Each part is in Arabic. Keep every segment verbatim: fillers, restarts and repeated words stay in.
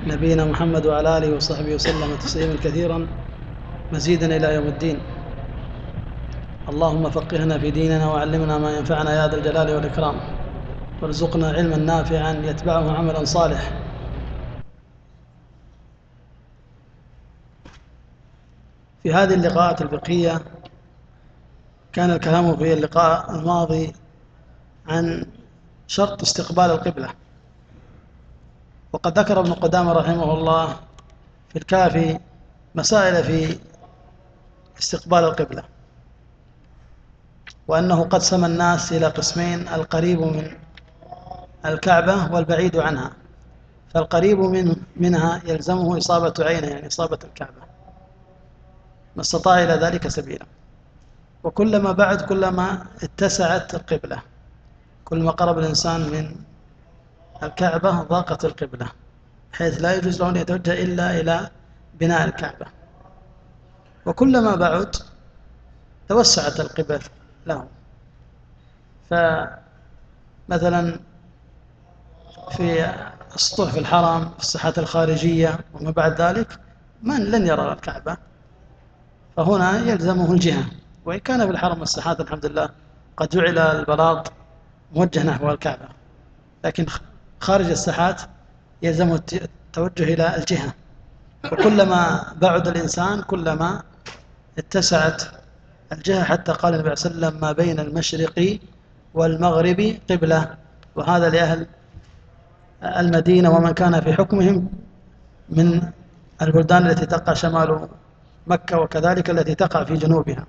نبينا محمد وعلى آله وصحبه وسلم تسليما كثيرا مزيدا إلى يوم الدين. اللهم فقهنا في ديننا وعلمنا ما ينفعنا يا ذا الجلال والإكرام، وارزقنا علما نافعا يتبعه عملا صالح. في هذه اللقاءات الفقهية كان الكلام في اللقاء الماضي عن شرط استقبال القبلة، وقد ذكر ابن قدامة رحمه الله في الكافي مسائل في استقبال القبلة، وأنه قد سمى الناس إلى قسمين: القريب من الكعبة والبعيد عنها. فالقريب من منها يلزمه إصابة عينه، يعني إصابة الكعبة، ما استطاع إلى ذلك سبيلا. وكلما بعد كلما اتسعت القبلة، كلما قرب الإنسان من الكعبة ضاقت القبلة، حيث لا يجوز له أن يتوجه إلا إلى بناء الكعبة. وكلما بعد توسعت القبل له. فمثلا في السطوح في الحرم، في الساحات الخارجية وما بعد ذلك من لن يرى الكعبة، فهنا يلزمه الجهة. وإن كان في الحرم والساحات الحمد لله قد جعل البلاط موجه نحو الكعبة، لكن خارج الساحات يلزمه التوجه إلى الجهة. وكلما بعد الإنسان كلما اتسعت الجهة، حتى قال النبي صلى الله عليه وسلم: ما بين المشرق والمغرب قبلة. وهذا لأهل المدينة ومن كان في حكمهم من البلدان التي تقع شمال مكة، وكذلك التي تقع في جنوبها.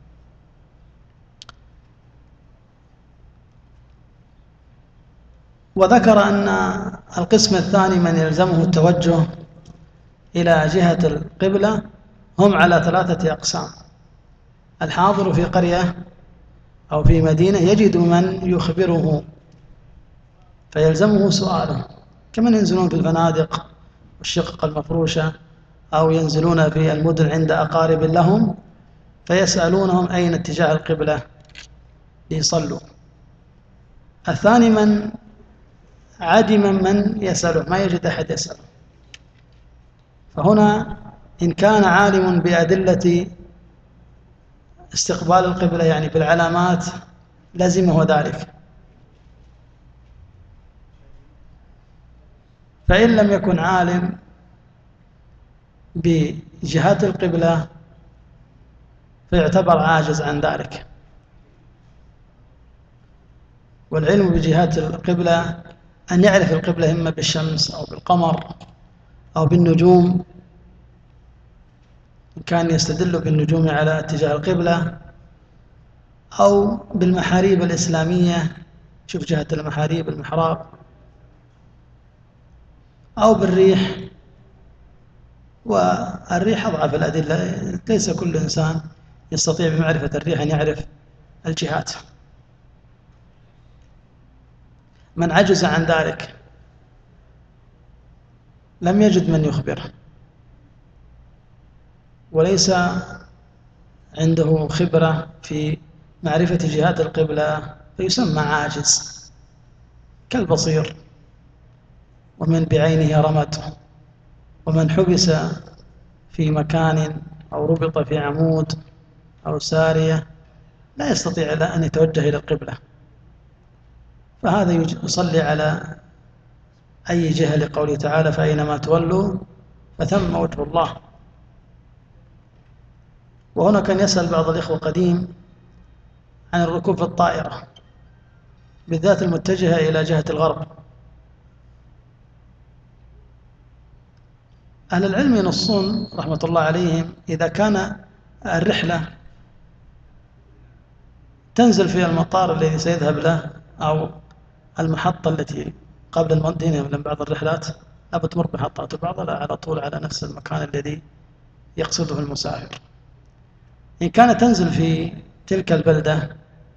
وذكر أن القسم الثاني من يلزمه التوجه إلى جهة القبلة هم على ثلاثة أقسام: الحاضر في قرية أو في مدينة يجد من يخبره فيلزمه سؤاله، كمن ينزلون في الفنادق والشقق المفروشة، أو ينزلون في المدن عند أقارب لهم فيسألونهم أين اتجاه القبلة ليصلوا. الثاني من عدم من يسأله، ما يجد أحد يسأله، فهنا إن كان عالم بأدلة استقبال القبلة يعني بالعلامات لزمه ذلك. فإن لم يكن عالم بجهات القبلة فيعتبر عاجز عن ذلك. والعلم بجهات القبلة أن يعرف القبلة إما بالشمس أو بالقمر أو بالنجوم، إن كان يستدل بالنجوم على اتجاه القبلة، أو بالمحاريب الإسلامية، شوف جهة المحاريب المحراب، أو بالريح. والريح أضعف الأدلة، ليس كل إنسان يستطيع بمعرفة الريح أن يعرف الجهات. من عجز عن ذلك لم يجد من يخبره، وليس عنده خبرة في معرفة جهات القبلة فيسمى عاجز، كالبصير، ومن بعينه رمد، ومن حبس في مكان أو ربط في عمود أو سارية لا يستطيع إلا أن يتوجه إلى القبلة، فهذا يصلي على أي جهة، لقوله تعالى: فأينما تولوا فثم وجه الله. وهنا كان يسأل بعض الإخوة قديم عن الركوب في الطائرة، بالذات المتجهة إلى جهة الغرب. أهل العلم ينصون رحمة الله عليهم إذا كان الرحلة تنزل في المطار الذي سيذهب له أو المحطة التي قبل المدينة، من بعض الرحلات لا بتمر بمحطات، وبعضها لا على طول على نفس المكان الذي يقصده المسافر. إن كانت تنزل في تلك البلدة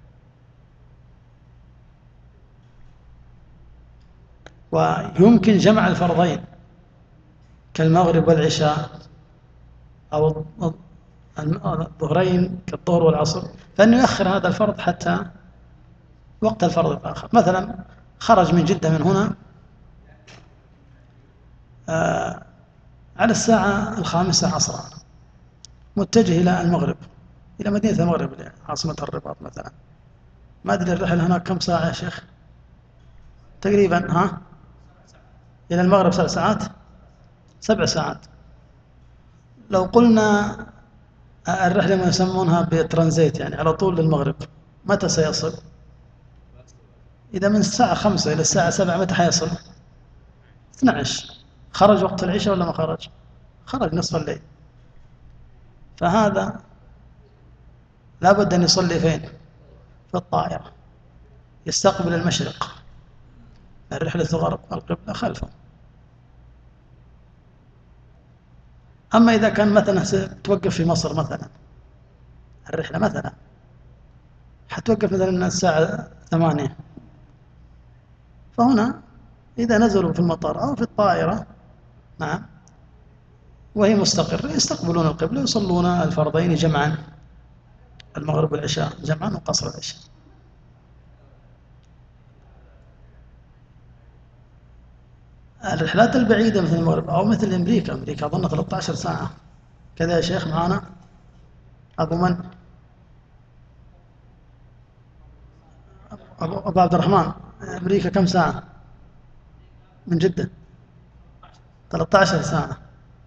ويمكن جمع الفرضين كالمغرب والعشاء، أو الظهرين كالظهر والعصر، فإنه يؤخر هذا الفرض حتى وقت الفرض الآخر. مثلا خرج من جدة من هنا آه على الساعة الخامسة عصرا، متجه إلى المغرب، إلى مدينة المغرب عاصمة الرباط مثلا. ما أدري الرحلة هناك كم ساعة يا شيخ تقريبا؟ ها، إلى المغرب سبع ساعات. سبع ساعات. لو قلنا الرحلة ما يسمونها بترانزيت، يعني على طول للمغرب، متى سيصل؟ إذا من الساعة خمسة إلى الساعة سبعة متى حيصل؟ اثني عشر. خرج وقت العشاء ولا ما خرج؟ خرج نصف الليل. فهذا لابد أن يصلي فين؟ في الطائرة، يستقبل المشرق، الرحلة الغرب القبلة خلفه. أما إذا كان مثلا توقف في مصر مثلا، الرحلة مثلا حتوقف مثلا الساعة ثمانية، فهنا إذا نزلوا في المطار أو في الطائرة، نعم، وهي مستقرة، يستقبلون القبلة ويصلون الفرضين جمعا، المغرب والعشاء جمعا وقصر العشاء. الرحلات البعيدة مثل المغرب أو مثل أمريكا، أمريكا أظن ثلاثة عشر ساعة كذا يا شيخ معنا. أبو من؟ أبو, أبو عبد الرحمن، أمريكا كم ساعة من جدة؟ ثلاثة عشر ساعة.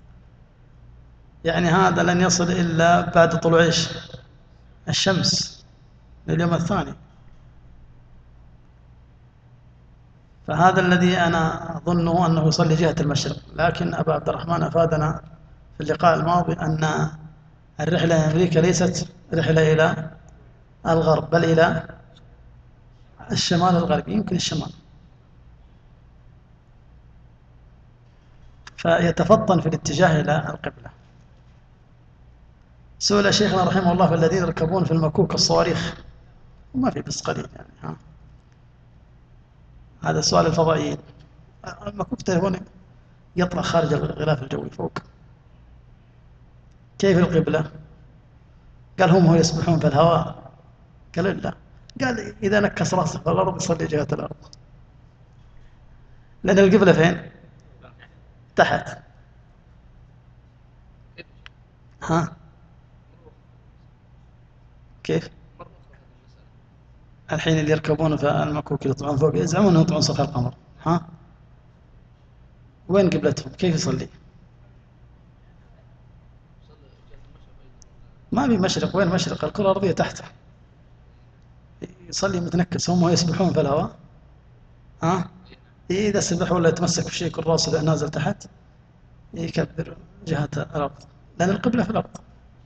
يعني هذا لن يصل إلا بعد طلوع إيش؟ الشمس لليوم الثاني. فهذا الذي أنا أظنه أنه يصلي جهة المشرق، لكن أبا عبد الرحمن أفادنا في اللقاء الماضي أن الرحلة إلى أمريكا ليست رحلة إلى الغرب، بل إلى الشمال الغربي، يمكن الشمال. فيتفطن في الاتجاه إلى القبلة. سئل شيخنا رحمه الله في الذين يركبون في المكوك الصواريخ، وما في بس قليل يعني، ها. هذا سؤال الفضائيين. المكوك تلفون يطلع خارج الغلاف الجوي فوق، كيف القبلة؟ قال هم هو يسبحون في الهواء؟ قال لا، قال إذا نكس راسه في الأرض يصلي جهة الأرض، لأن القبلة فين؟ تحت. ها كيف؟ الحين اللي يركبون في المكوك يطلعون فوق يزعمون أنهم يطلعون سطح القمر، ها؟ وين قبلتهم؟ كيف يصلي؟ ما في مشرق، وين مشرق؟ الكرة الأرضية تحته، يصلي متنكس، هم يسبحون في الهواء، ها؟ إذا سبح ولا يتمسك بشيء يكون راسه نازل تحت يكبر جهة الأرض، لأن القبلة في الأرض.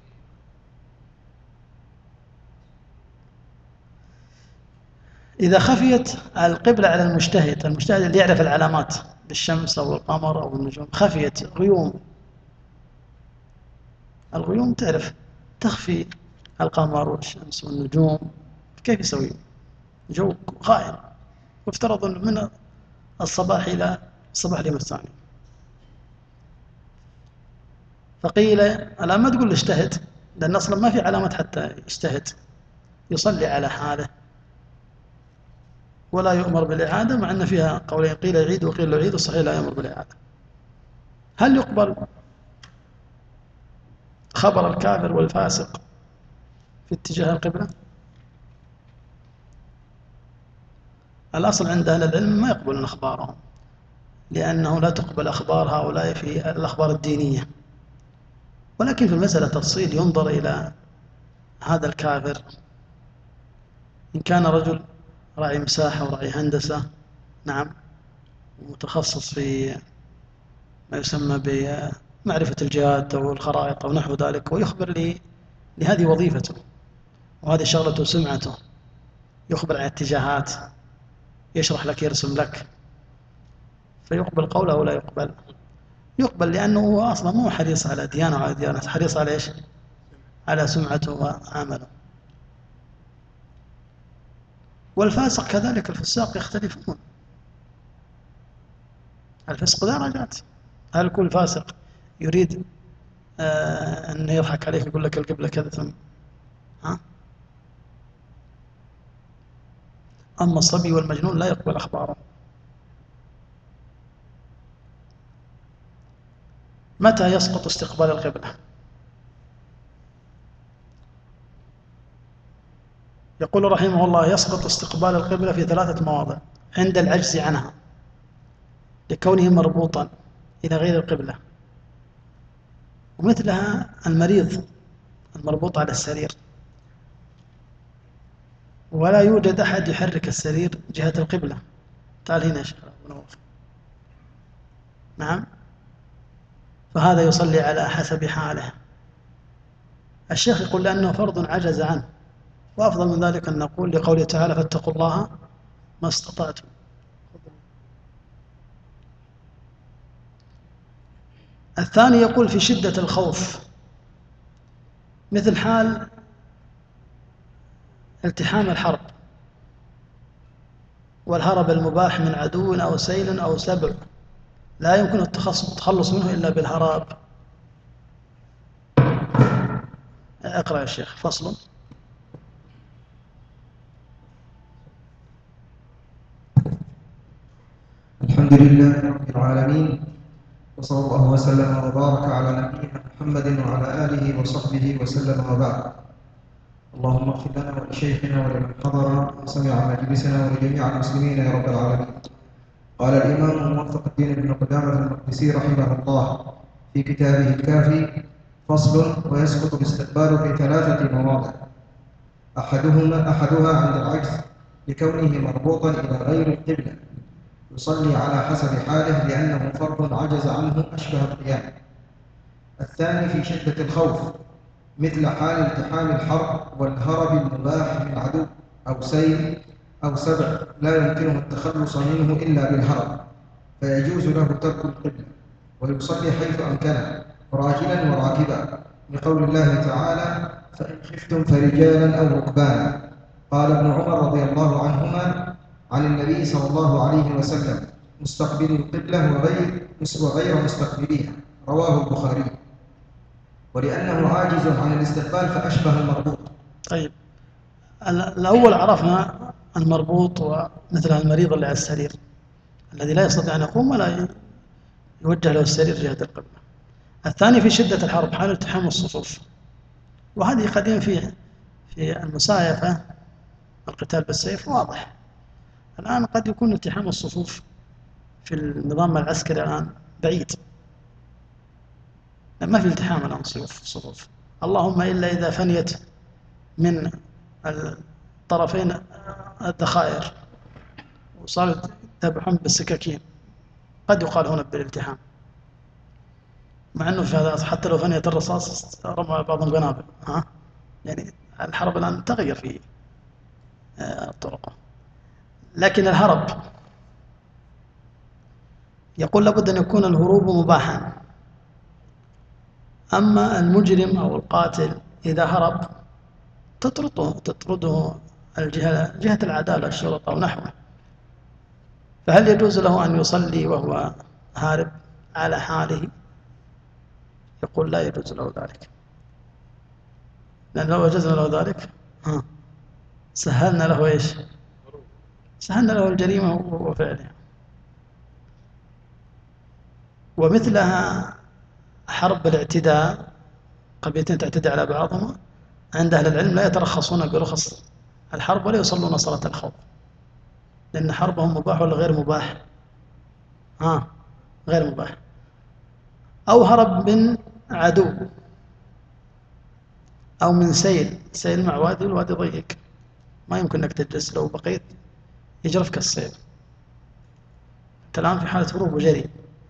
إذا خفيت القبلة على المجتهد، المجتهد اللي يعرف العلامات بالشمس أو القمر أو النجوم، خفيت غيوم، الغيوم تعرف تخفي القمر والشمس والنجوم، كيف يسوي؟ جو غائم، وافترض من الصباح إلى الصباح اليوم الثاني. فقيل الآن ما تقول اجتهد، لأن أصلا ما في علامات حتى يجتهد، يصلي على حاله ولا يؤمر بالإعادة، مع أن فيها قولين، قيل يعيد وقيل لا يعيد، والصحيح لا يؤمر بالإعادة. هل يقبل خبر الكافر والفاسق في اتجاه القبلة؟ الأصل عند أهل العلم ما يقبلون أخبارهم، لأنه لا تقبل أخبار هؤلاء في الأخبار الدينية، ولكن في المسألة تفصيل، ينظر إلى هذا الكافر إن كان رجل راعي مساحة وراعي هندسة، نعم، متخصص في ما يسمى بمعرفة الجهات أو الخرائط أو نحو ذلك، ويخبر لي لهذه وظيفته وهذه شغلته وسمعته، يخبر عن اتجاهات، يشرح لك، يرسم لك، فيقبل قوله ولا يقبل؟ يقبل، لأنه هو أصلا مو حريص على ديانة وعلى ديانة، حريص على إيش؟ على سمعته وعمله. والفاسق كذلك، الفساق يختلفون، الفسق درجات. هل كل فاسق يريد آه أن يضحك عليك يقول لك القبلة كذا ثم ها؟ أما الصبي والمجنون لا يقبل أخباره. متى يسقط استقبال القبلة؟ يقول رحمه الله: يسقط استقبال القبلة في ثلاثة مواضع: عند العجز عنها لكونه مربوطا إلى غير القبلة، ومثلها المريض المربوط على السرير ولا يوجد أحد يحرك السرير جهة القبلة. تعال هنا يا شيخ أبو نواف. نعم، فهذا يصلي على حسب حاله. الشيخ يقول لأنه فرض عجز عنه، وأفضل من ذلك أن نقول لقوله تعالى: فاتقوا الله ما استطعتم. الثاني يقول في شدة الخوف، مثل حال التحام الحرب والهرب المباح من عدو أو سيل أو سبع، لا يمكن التخلص منه إلا بالهراب. اقرأ يا شيخ. فصل. الحمد لله رب العالمين، وصلى الله وسلم وبارك على نبينا محمد وعلى آله وصحبه وسلم وبعد. اللهم اغفر لنا ولشيخنا ولمن حضر وسمع مجلسنا ولجميع المسلمين يا رب العالمين. قال الإمام موفق الدين بن قدامة المقدسي رحمه الله في كتابه الكافي: فصل. ويسقط الاستقبال في ثلاثة مواضع: أحدهما أحدها عند العجز لكونه مربوطا إلى غير القبلة، يصلي على حسب حاله لأنه فرض عجز عنه أشبه القيام. الثاني في شدة الخوف، مثل حال التحام الحرب والهرب المباح من عدو أو سيل أو سبع، لا يمكنه التخلص منه إلا بالهرب، فيجوز له ترك القبلة ويصلي حيث أمكنه راجلا وراكبا، لقول الله تعالى: فإن خفتم فرجالا أو ركبانا. قال ابن عمر رضي الله عنهما عن النبي صلى الله عليه وسلم: مستقبل القبلة وغير وغير مستقبليها، رواه البخاري. ولأنه عاجز عن الاستقبال فأشبه المربوط. طيب، الأول عرفنا المربوط ومثل المريض اللي على السرير الذي لا يستطيع أن يقوم ولا يوجه له السرير جهة القبلة. الثاني في شدة الحرب، حال التحام الصفوف، وهذه قديم في في المسايفة القتال بالسيف واضح. الآن قد يكون التحام الصفوف في النظام العسكري الآن بعيد، ما في التحام الآن صفوف، اللهم إلا إذا فنيت من الطرفين الذخائر وصارت يذبحون بالسكاكين، قد يقال هنا بالالتحام، مع أنه في هذا حتى لو فنيت الرصاص رمى بعض القنابل. ها يعني الحرب الآن تغير في طرقه. لكن الهرب يقول لابد أن يكون الهروب مباحا. أما المجرم أو القاتل إذا هرب تطرده تطرده الجهة جهة العدالة، الشرطة أو نحوه. فهل يجوز له أن يصلي وهو هارب على حاله؟ يقول لا يجوز له ذلك، لأن لو وجزنا له ذلك ها سهلنا له إيش؟ سهلنا له الجريمة وفعلها. ومثلها حرب الاعتداء، قبيلتين تعتدي على بعضهما، عند أهل العلم لا يترخصون برخص الحرب ولا يصلون صلاة الخوف، لأن حربهم مباح ولا غير مباح؟ ها غير مباح. أو هرب من عدو أو من سيل، سيل مع وادي والوادي ضيق، ما يمكن أنك تجلس، لو بقيت يجرفك السيل. أنت الآن في حالة هروب وجري.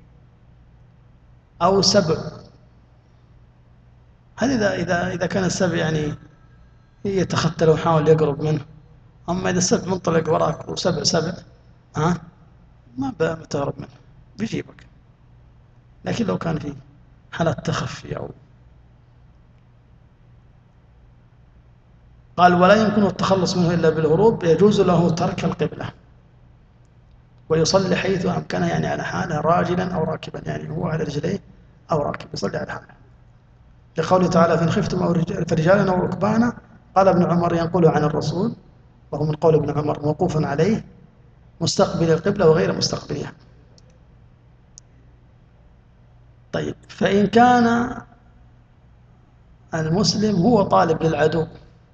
أو سبع، هل إذا إذا إذا كان السبع يعني يتختل ويحاول يقرب منه. أما إذا السبع منطلق وراك وسبع سبع ها ما بتهرب منه، بيجيبك. لكن لو كان في حالة تخفي أو قال ولا يمكن التخلص منه إلا بالهروب، يجوز له ترك القبلة ويصلي حيث أمكنه، يعني على حاله راجلا أو راكبا، يعني هو على رجليه أو راكب يصلي على حاله، لقوله تعالى: فإن خفتم أو فرجالا أو ركبانا. قال ابن عمر ينقل عن الرسول، وهو من قول ابن عمر موقوف عليه: مستقبل القبلة وغير مستقبلها. طيب فإن كان المسلم هو طالب للعدو،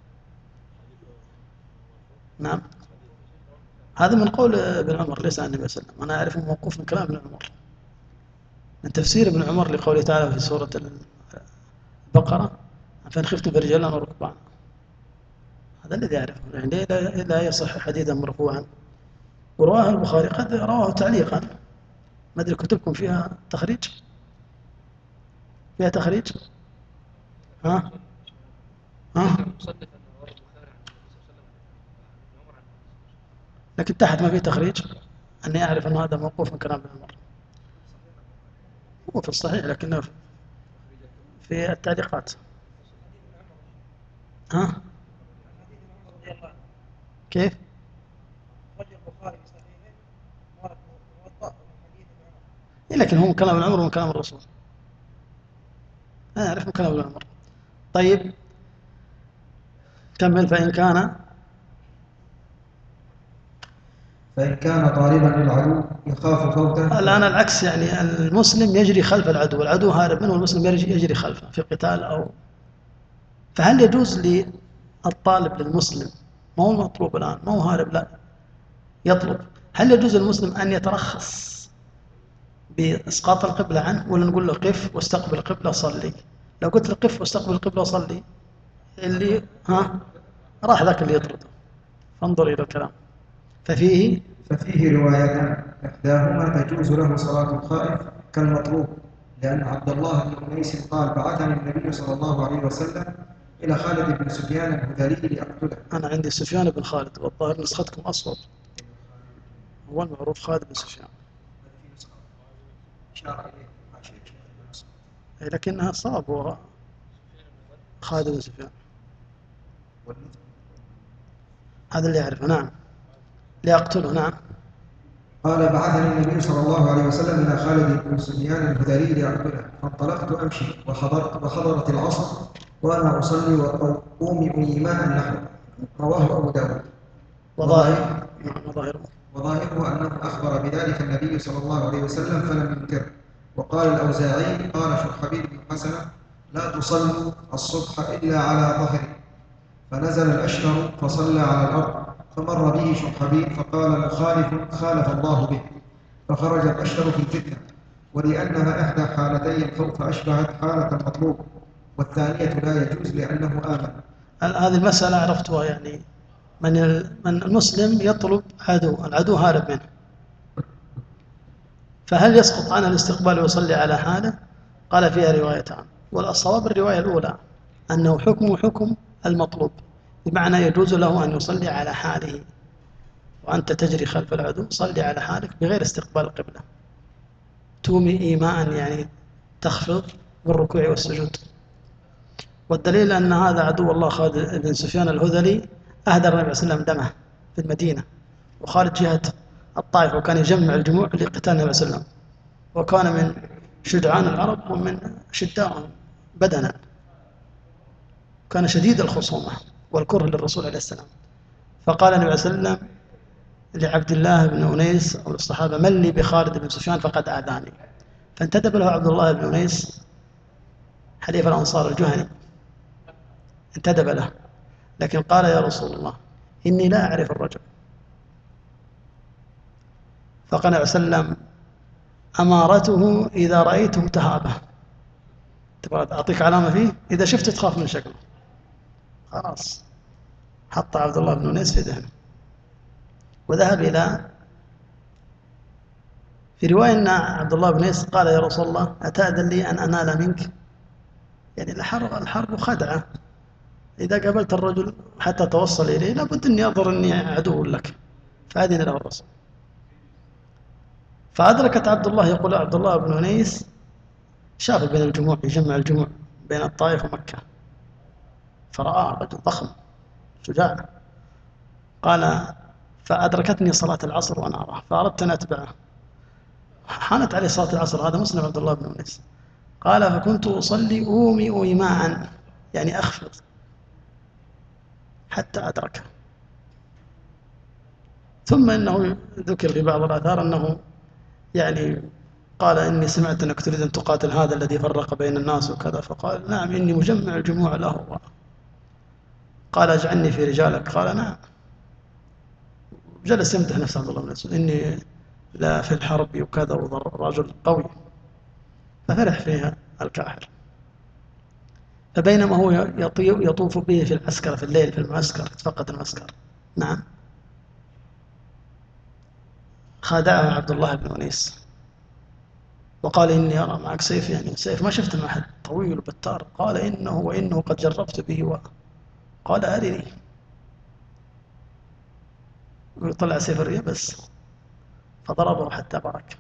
نعم، هذا من قول ابن عمر ليس عن النبي صلى الله عليه وسلم، أنا أعرف موقوف من كلام ابن عمر، من تفسير ابن عمر لقوله تعالى في سورة البقرة فإن خفتم فرجالا وركبانا، هذا الذي أعرفه، يعني لا يصح حديثا مرفوعا. ورواه البخاري قد رواه تعليقا، ما أدري كتبكم فيها تخريج؟ فيها تخريج؟ ها؟ ها؟ لكن تحت ما فيه تخريج، أني أعرف أن هذا موقوف من كلام ابن عمر. هو في الصحيح لكنه في التعليقات. ها؟ كيف؟ لكن هو من كلام ابن عمر ومن كلام الرسول، أنا أعرف من كلام ابن عمر. طيب كمل. فإن كان فإن كان طالبا للعدو يخاف فوته. الآن العكس، يعني المسلم يجري خلف العدو، والعدو هارب منه والمسلم يجري خلفه في قتال أو، فهل يجوز للطالب للمسلم، ما هو المطلوب الآن، ما هو هارب، لا يطلب، هل يجوز للمسلم أن يترخص بإسقاط القبلة عنه، ولا نقول له قف واستقبل القبلة صلي؟ لو قلت له قف واستقبل القبلة صلي، اللي ها راح ذاك اللي يطرده. فانظر إلى الكلام. ففيه ففيه روايتان، إحداهما تجوز له صلاة الخائف كالمطلوب، لأن عبد الله بن أنيس قال بعثني النبي صلى الله عليه وسلم إلى خالد بن سفيان الهذلي لأقتله. أنا عندي سفيان بن خالد، والظاهر نسختكم أصوب، هو المعروف خالد بن سفيان، لكنها صاب هو خالد بن سفيان، هذا اللي يعرفه. نعم، ليقتله. نعم. قال بعثني النبي صلى الله عليه وسلم إلى خالد بن سفيان الهذلي لأقتله، فانطلقت أمشي وحضرت وحضرت العصر وأنا أصلي وأومئ إيماء نحوه. رواه أبو داود. وظاهره وظاهره وظاهره أنه أخبر بذلك النبي صلى الله عليه وسلم فلم ينكره. وقال الأوزاعي قال شرحبيل بن حسنة لا تصلوا الصبح إلا على ظهره، فنزل الأشتر فصلى على الأرض، فمر به شرحبيل فقال مخالف خالف الله به، فخرج الأشتر في الفتنة، ولأنها إحدى حالتي الخوف أشبهت حالة المطلوب، والثانية لا يجوز لأنه آمن. هذه المسألة عرفتها، يعني من من المسلم يطلب عدو، العدو هارب منه، فهل يسقط عنه الاستقبال ويصلي على حاله؟ قال فيها روايتان، والصواب الرواية الأولى أنه حكم حكم المطلوب، بمعنى يجوز له أن يصلي على حاله، وأنت تجري خلف العدو صلي على حالك بغير استقبال القبلة، تومي إيماء يعني تخفض بالركوع والسجود. والدليل أن هذا عدو الله خالد بن سفيان الهذلي أهدر النبي صلى الله عليه وسلم دمه في المدينة، وخالد جهة الطائف، وكان يجمع الجموع لقتال النبي صلى الله عليه وسلم، وكان من شجعان العرب ومن شدائهم بدنا، كان شديد الخصومة والكره للرسول عليه السلام. فقال النبي صلى الله عليه وسلم لعبد الله بن أنيس أو الصحابة من لي بخالد بن سفيان فقد آذاني، فانتدب له عبد الله بن أنيس حليف الأنصار الجهني، انتدب له، لكن قال يا رسول الله إني لا أعرف الرجل. فقال النبي صلى الله عليه وسلم أمارته إذا رأيته تهابه، تبغى أعطيك علامة فيه، إذا شفت تخاف من شكله. خلاص حط عبد الله بن أنيس في ذهنه وذهب إلى، في رواية أن عبد الله بن أنيس قال يا رسول الله أتأذن لي أن أنال منك، يعني الحرب الحرب خدعة، إذا قابلت الرجل حتى توصل إليه لابد أن يظهر أني عدو لك، فأذن له الرسول. فأدركت عبد الله، يقول عبد الله بن أنيس شاف بين الجموع، يجمع الجموع بين الطائف ومكة، فرأى رجل ضخم شجاع، قال فأدركتني صلاة العصر وأنا أراه فأردت أن أتبعه، حانت عليه صلاة العصر، هذا مسلم عبد الله بن أنيس، قال فكنت أصلي أومئ إيماء يعني أخفض حتى أدركه. ثم إنه ذكر في بعض الآثار أنه يعني قال إني سمعت أنك تريد أن تقاتل هذا الذي فرق بين الناس وكذا، فقال نعم إني مجمع الجموع له. قال اجعلني في رجالك، قال نعم. جلس يمدح نفسه عبد الله بن مسعود إني لا في الحرب وكذا ورجل قوي، ففرح فيها الكاحل. فبينما هو يطوف به في العسكر في الليل في المعسكر، تفقد المعسكر، نعم، خادعه عبد الله بن أنيس وقال إني أرى معك سيف، يعني سيف ما شفت مع أحد، طويل بتار. قال إنه وإنه قد جربت به و... قال أرني. ويطلع سيف الرياء بس، فضربه حتى برك،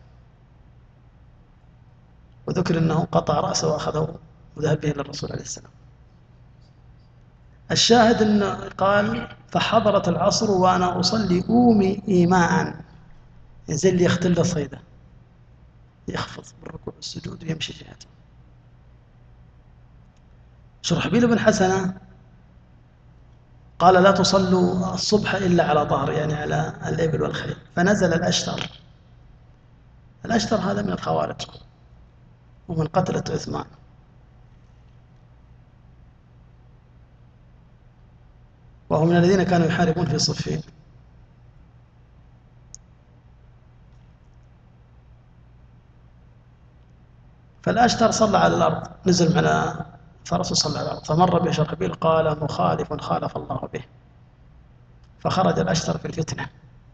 وذكر أنه قطع رأسه وأخذه وذهب به للرسول عليه السلام. الشاهد أنه قال فحضرت العصر وأنا أصلي أومي إيماء، ينزل لي يختل صيده، يخفض بالركوع والسجود ويمشي جهته. شرحبيل بن حسنة قال لا تصلوا الصبح إلا على ظهر، يعني على الإبل والخيل. فنزل الأشتر. الأشتر هذا من الخوارج ومن قتلة عثمان، وهو من الذين كانوا يحاربون في صفين. فالأشتر صلى على الأرض، نزل على فرسه صلى على الأرض، فمر به شرحبيل قال مخالف خالف الله به، فخرج الأشتر في الفتنة.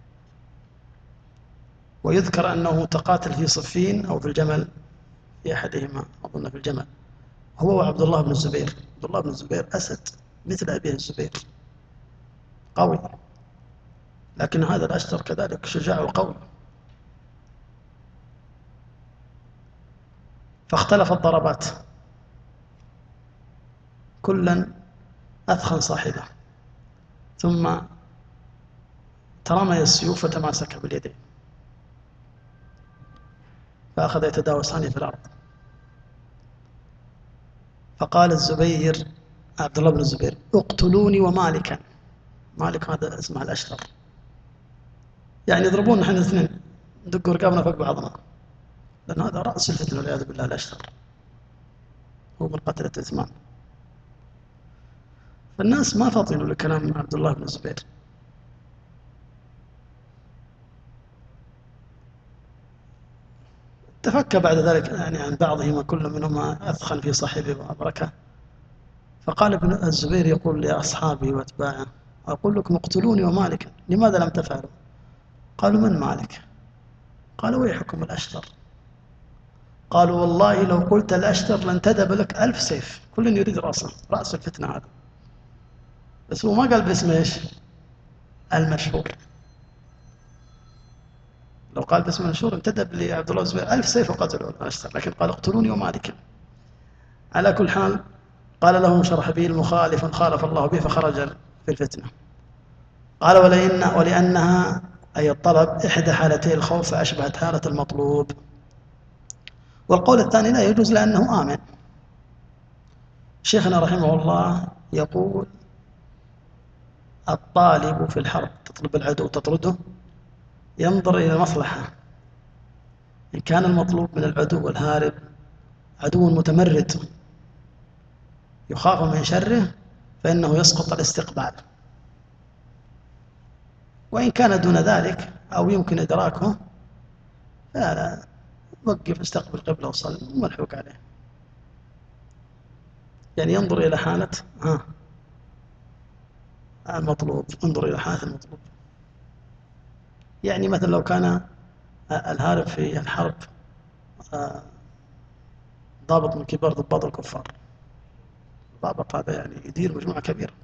ويذكر أنه تقاتل في صفين أو في الجمل، في أحدهما أظن في الجمل، هو وعبد الله بن الزبير. عبد الله بن الزبير أسد مثل أبيه الزبير، قوي، لكن هذا الأشتر كذلك شجاع وقوي. فاختلفت الضربات، كلا أثخن صاحبه، ثم ترمي السيوف وتماسك باليدين، فأخذ يتداوسان في الأرض. فقال الزبير عبد الله بن الزبير اقتلوني ومالكا. مالك هذا اسمه الأشتر، يعني يضربون نحن الاثنين، ندق رقابنا فوق بعضنا، لأن هذا رأس الفتنة والعياذ بالله. الأشتر هو من قتلة عثمان. فالناس ما فطنوا لكلام عبد الله بن الزبير. تفكى بعد ذلك يعني عن بعضهما، كل منهما أثخن في صاحبه وأبركه. فقال ابن الزبير يقول لأصحابه وأتباعه أقول لكم اقتلوني ومالكا، لماذا لم تفعلوا؟ قالوا من مالك؟ قالوا ويحكم الأشتر. قالوا والله لو قلت الأشتر لانتدب لك ألف سيف، كل يريد رأسه، رأس الفتنة هذا، بس هو ما قال باسمه إيش المشهور. لو قال باسم المشهور انتدب لعبد الله الزبير ألف سيف وقتلوا الأشتر، لكن قال اقتلوني ومالكا. على كل حال قال لهم شرحبيل مخالف خالف الله به، فخرج في الفتنة. قال ولأن ولأنها أي الطلب إحدى حالتي الخوف فأشبهت حالة المطلوب. والقول الثاني لا يجوز لأنه آمن. شيخنا رحمه الله يقول الطالب في الحرب تطلب العدو تطرده، ينظر إلى المصلحة. إن كان المطلوب من العدو الهارب عدو متمرد يخاف من شره، فإنه يسقط الاستقبال. وإن كان دون ذلك أو يمكن إدراكه فلا، وقف استقبل قبله وصل وملحوق عليه. يعني ينظر إلى حالة ها المطلوب، انظر إلى حالة المطلوب. يعني مثلا لو كان الهارب في الحرب ضابط من كبار ضباط الكفار، ضابط هذا يعني يدير مجموعة كبيرة،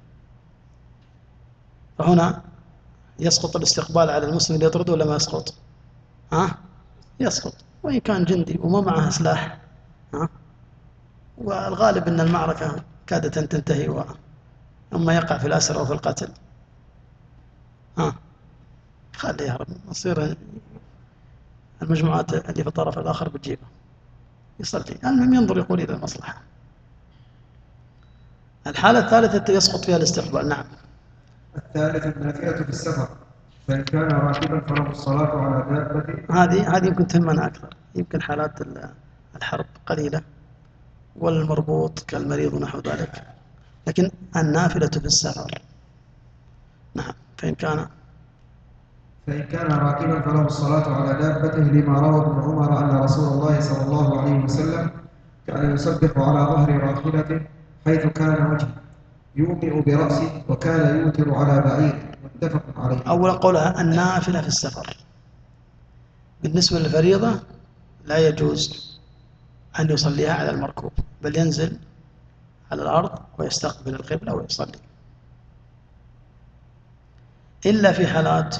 فهنا يسقط الاستقبال على المسلم اللي يطرده ولا ما يسقط؟ ها؟ يسقط. وإن كان جندي وما معه سلاح، ها؟ والغالب أن المعركة كادت أن تنتهي وأما يقع في الأسر أو في القتل، ها؟ خليه يهرب، يصير المجموعات اللي في الطرف الآخر بتجيبه يصلي. المهم ينظر يقول إلى المصلحة. الحالة الثالثة يسقط فيها الاستقبال. نعم. الثالث النافلة في السفر، فإن كان راكبا فله الصلاة على دابته. هذه هذه يمكن تهمنا أكثر، يمكن حالات الحرب قليلة والمربوط كالمريض ونحو ذلك، لكن النافلة في السفر. نعم. فإن كان فإن كان راكبا فله الصلاة على دابته، لما روى ابن عمر أن رسول الله صلى الله عليه وسلم كان يسبح على ظهر راحلته حيث كان وجهه يومئ برأسه، وكان يوتر على بعير، متفق عليه. أولا قولها النافلة في السفر. بالنسبة للفريضة لا يجوز أن يصليها على المركوب، بل ينزل على الأرض ويستقبل القبلة ويصلي، إلا في حالات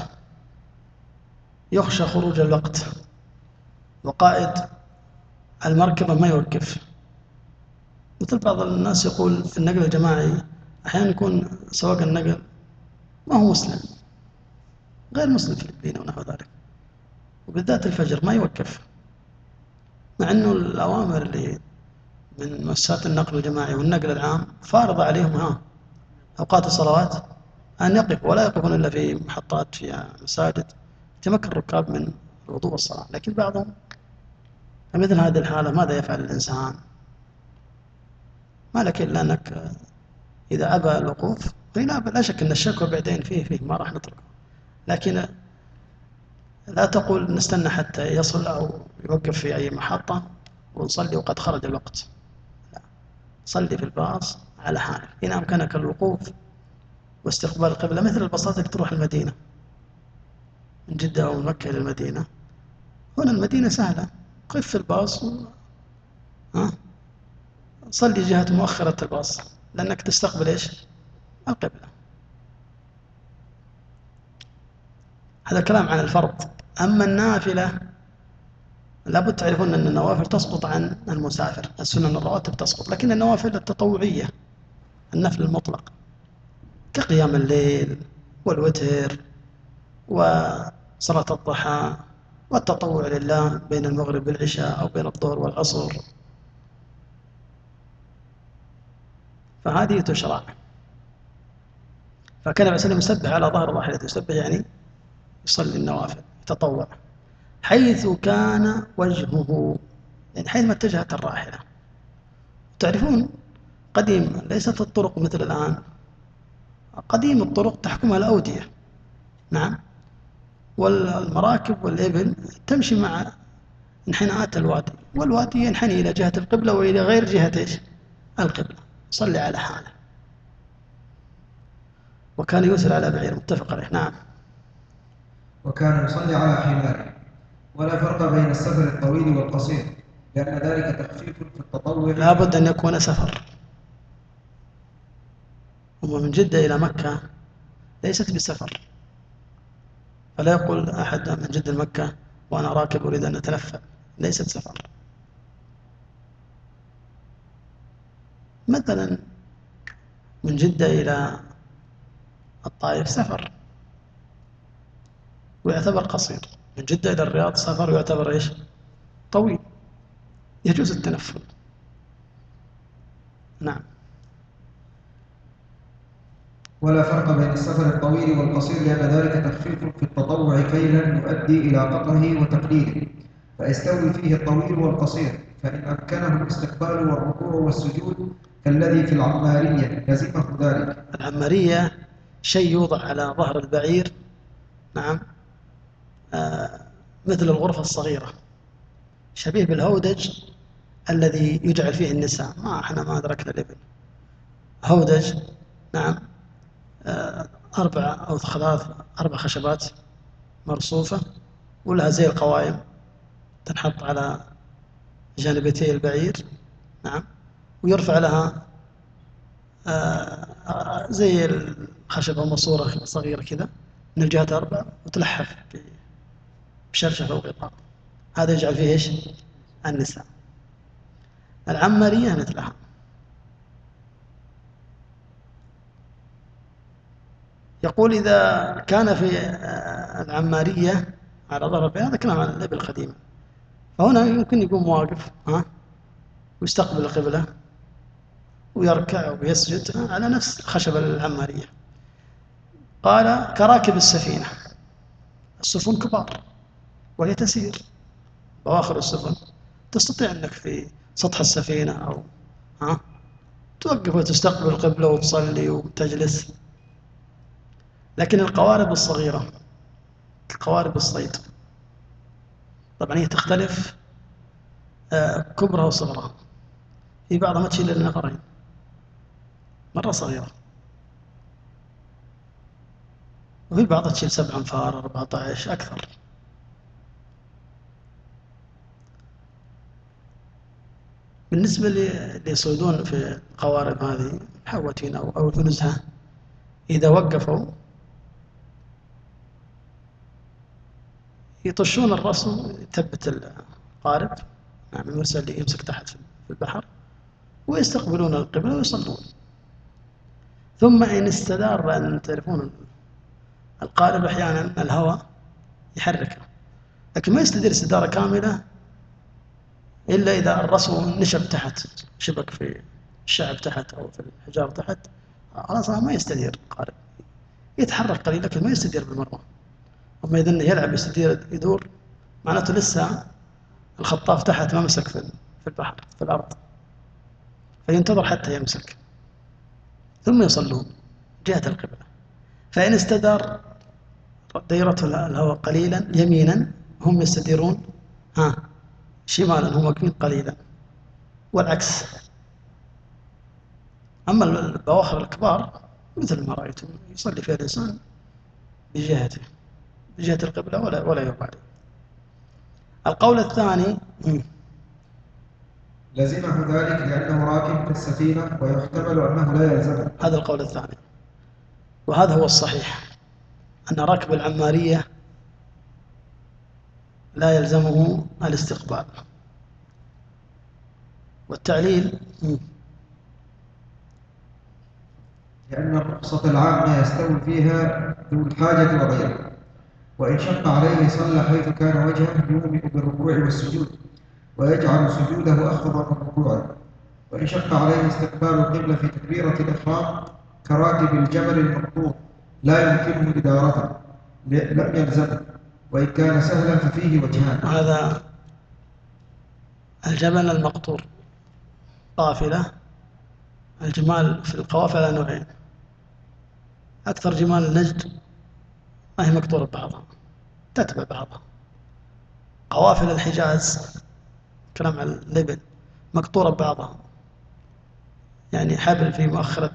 يخشى خروج الوقت وقائد المركبة ما يوقف. مثل بعض الناس يقول في النقل الجماعي أحيانا يكون سواق النقل ما هو مسلم، غير مسلم فلبيني ونحو ذلك، وبالذات الفجر ما يوقف، مع أنه الأوامر اللي من مؤسسات النقل الجماعي والنقل العام فارض عليهم ها أوقات الصلوات أن يقفوا، ولا يقفون إلا في محطات فيها مساجد يتمكن الركاب من الوضوء والصلاة. لكن بعضهم مثل هذه الحالة ماذا يفعل الإنسان؟ ما لك إلا أنك إذا أبى الوقوف لا شك أن الشكوى بعدين فيه فيه ما راح نتركه، لكن لا تقول نستنى حتى يصل أو يوقف في أي محطة ونصلي وقد خرج الوقت. لا، صلي في الباص على حالك. إن أمكنك الوقوف واستقبال القبلة، مثل الباصات اللي تروح المدينة من جدة أو مكة إلى المدينة، هنا المدينة سهلة، قف في الباص و... ها؟ صلي جهة مؤخرة الباص، لأنك تستقبل إيش؟ القبلة. هذا الكلام عن الفرض. أما النافلة لابد تعرفون أن النوافل تسقط عن المسافر، السنن الرواتب تسقط، لكن النوافل التطوعية النفل المطلق كقيام الليل والوتر وصلاة الضحى والتطوع لله بين المغرب والعشاء أو بين الظهر والعصر، فهذه تشرع. فكان النبي صلى الله عليه وسلم يسبح على ظهر راحلته، يسبح يعني يصلي النوافل يتطوع حيث كان وجهه، يعني حيث ما اتجهت الراحلة. تعرفون قديم ليست الطرق مثل الآن، قديم الطرق تحكمها الأودية، نعم، والمراكب والإبل تمشي مع انحناءات الوادي، والوادي ينحني إلى جهة القبلة وإلى غير جهة إيش؟ القبلة. صلي على حاله. وكان يسر على بعير، متفق عليه. نعم. وكان يصلي على حماره. ولا فرق بين السفر الطويل والقصير، لأن ذلك تخفيف في التطوع. لا بد أن يكون سفر. ومن جدة إلى مكة ليست بسفر، فلا يقول أحد من جدة لمكة وأنا راكب أريد أن أتنفل، ليست سفر. مثلا من جدة إلى الطائف سفر ويعتبر قصير، من جدة إلى الرياض سفر ويعتبر إيش؟ طويل، يجوز التنفل. نعم. ولا فرق بين السفر الطويل والقصير، لأن ذلك تخفيف في التطوع كيلا يؤدي إلى قطعه وتقليله، فيستوي فيه الطويل والقصير. فإن أمكنه الاستقبال والركوع والسجود كالذي في العمارية لزمه ذلك. العمارية شيء يوضع على ظهر البعير، نعم، آه مثل الغرفة الصغيرة، شبيه بالهودج الذي يجعل فيه النساء. ما احنا ما أدركنا الإبل. هودج، نعم، آه أربعة أو ثلاث أربع خشبات مرصوفة ولها زي القوائم تنحط على جانبتي البعير، نعم، ويرفع لها آه زي الخشبة مصورة صغيرة كذا من الجهات أربع، وتلحف بشرشفة وغطاء، هذا يجعل فيه إيش؟ النساء. العمارية مثلها. يقول إذا كان في العمارية على ظهر البعير، هذا كلام عن الإبل القديمة، فهنا يمكن يكون واقف ها ويستقبل القبلة ويركع ويسجد على نفس الخشبة العمارية. قال كراكب السفينة، السفن كبار وهي تسير بواخر السفن، تستطيع أنك في سطح السفينة أو ها توقف وتستقبل القبلة وتصلي وتجلس. لكن القوارب الصغيرة، القوارب الصيد، طبعا هي تختلف كبرها وصغرها، في بعضها ما تشيل إلا نفرين، مرة صغيرة، وفي بعضها تشيل سبع أنفار أربعة عشر أكثر. بالنسبة اللي يصيدون في القوارب هذه حوتين أو أو في نزهة، إذا وقفوا يطشون الرأس يثبت القارب، يعني المرسل اللي يمسك تحت في البحر، ويستقبلون القبلة ويصلون. ثم إن استدار، لأن تعرفون القارب أحيانا الهواء يحركه، لكن ما يستدير استدارة كاملة إلا إذا الرسم نشب تحت، شبك في الشعب تحت أو في الحجار تحت، خلاص ما يستدير القارب، يتحرك قليلا لكن ما يستدير بالمرة. أما إذا يلعب يستدير يدور، معناته لسه الخطاف تحت ما مسك في البحر في الأرض، فينتظر حتى يمسك ثم يصلون جهة القبلة. فإن استدار ديرته الهواء قليلا يمينا هم يستديرون ها شمالا هم واقفين قليلا، والعكس. أما البواخر الكبار مثل ما رأيتم يصلي فيها الإنسان بجهته بجهة القبلة ولا ولا يبالي. القول الثاني لزمه ذلك لأنه راكب كالسفينة ويحتمل أنه لا يلزمه. هذا القول الثاني، وهذا هو الصحيح، أن راكب العمارية لا يلزمه الاستقبال. والتعليل لأن الرخصة العامة يستوي فيها ذو الحاجة وغيره، وإن شق عليه صلى حيث كان وجهه يومئ بالركوع والسجود ويجعل سجوده أخفض من ركوعه. وإن شق عليه استقبال القبلة في تكبيرة الإحرام كراكب الجمل المقطوع لا يمكنه إدارته لم يلزمه، وإن كان سهلا ففيه وجهان. هذا الجمل المقطور قافلة، الجمال في القوافل على نوعين، أكثر جمال النجد ما هي مقطورة ببعضها، تتبع بعضها. قوافل الحجاز كلام على الإبل مقطورة ببعضها، يعني حبل في مؤخرة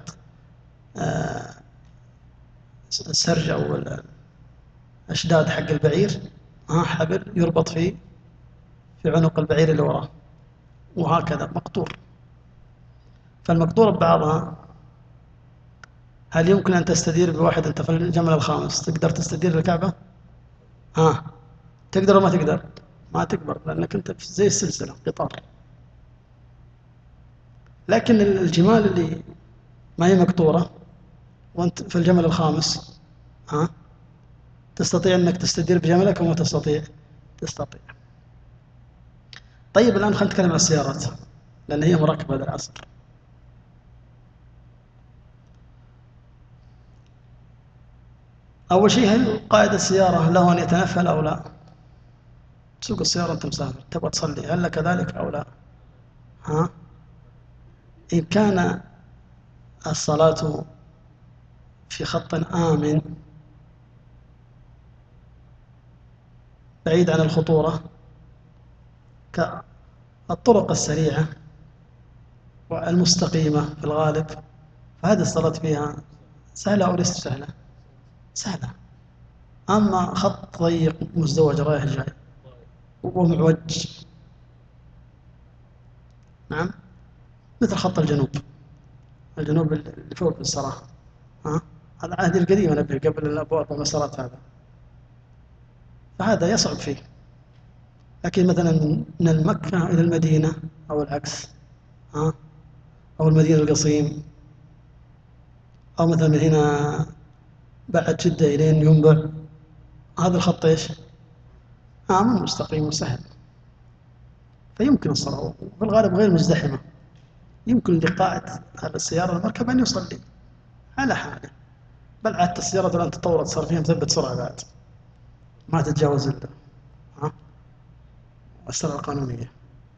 السرج أو الأشداد حق البعير، ها حبل يربط فيه في عنق البعير اللي وراه، وهكذا مقطور. فالمقطورة ببعضها هل يمكن أن تستدير بواحد؟ أنت في الجمل الخامس تقدر تستدير الكعبة؟ ها تقدر وما تقدر؟ ما تقدر، لأنك أنت زي السلسلة قطار. لكن الجمال اللي ما هي مقطورة وأنت في الجمل الخامس، ها تستطيع أنك تستدير بجملك وما تستطيع؟ تستطيع. طيب الآن خلينا نتكلم عن السيارات، لأن هي مركبة هذا العصر. أول شيء، هل قائد السيارة له أن يتنفل أو لا؟ تسوق السيارة أنت مسافر تبغى تصلي، هل لك ذلك أو لا؟ ها؟ إن كان الصلاة في خط آمن بعيد عن الخطورة كالطرق السريعة والمستقيمة في الغالب، فهذه الصلاة فيها سهلة أو ليست سهلة؟ سهلة. أما خط ضيق مزدوج رايح جاي ومعوج، نعم، مثل خط الجنوب، الجنوب اللي فوق الصراحة، ها هذا العهد القديم نبي قبل الأبواب والمسارات، هذا فهذا يصعب فيه. لكن مثلا من مكة إلى المدينة أو العكس، ها أو المدينة القصيم، أو مثلا من هنا بعد جدة إلين ينبع، هذا الخط إيش؟ آمن مستقيم وسهل، فيمكن الصلاة، وفي الغالب غير مزدحمة، يمكن لقائد هذا السيارة المركب أن يصلي على حاله. بل عادة السيارات الآن تطورت صار فيها مثبت سرعة بعد، ما تتجاوز ال ها السرعة القانونية.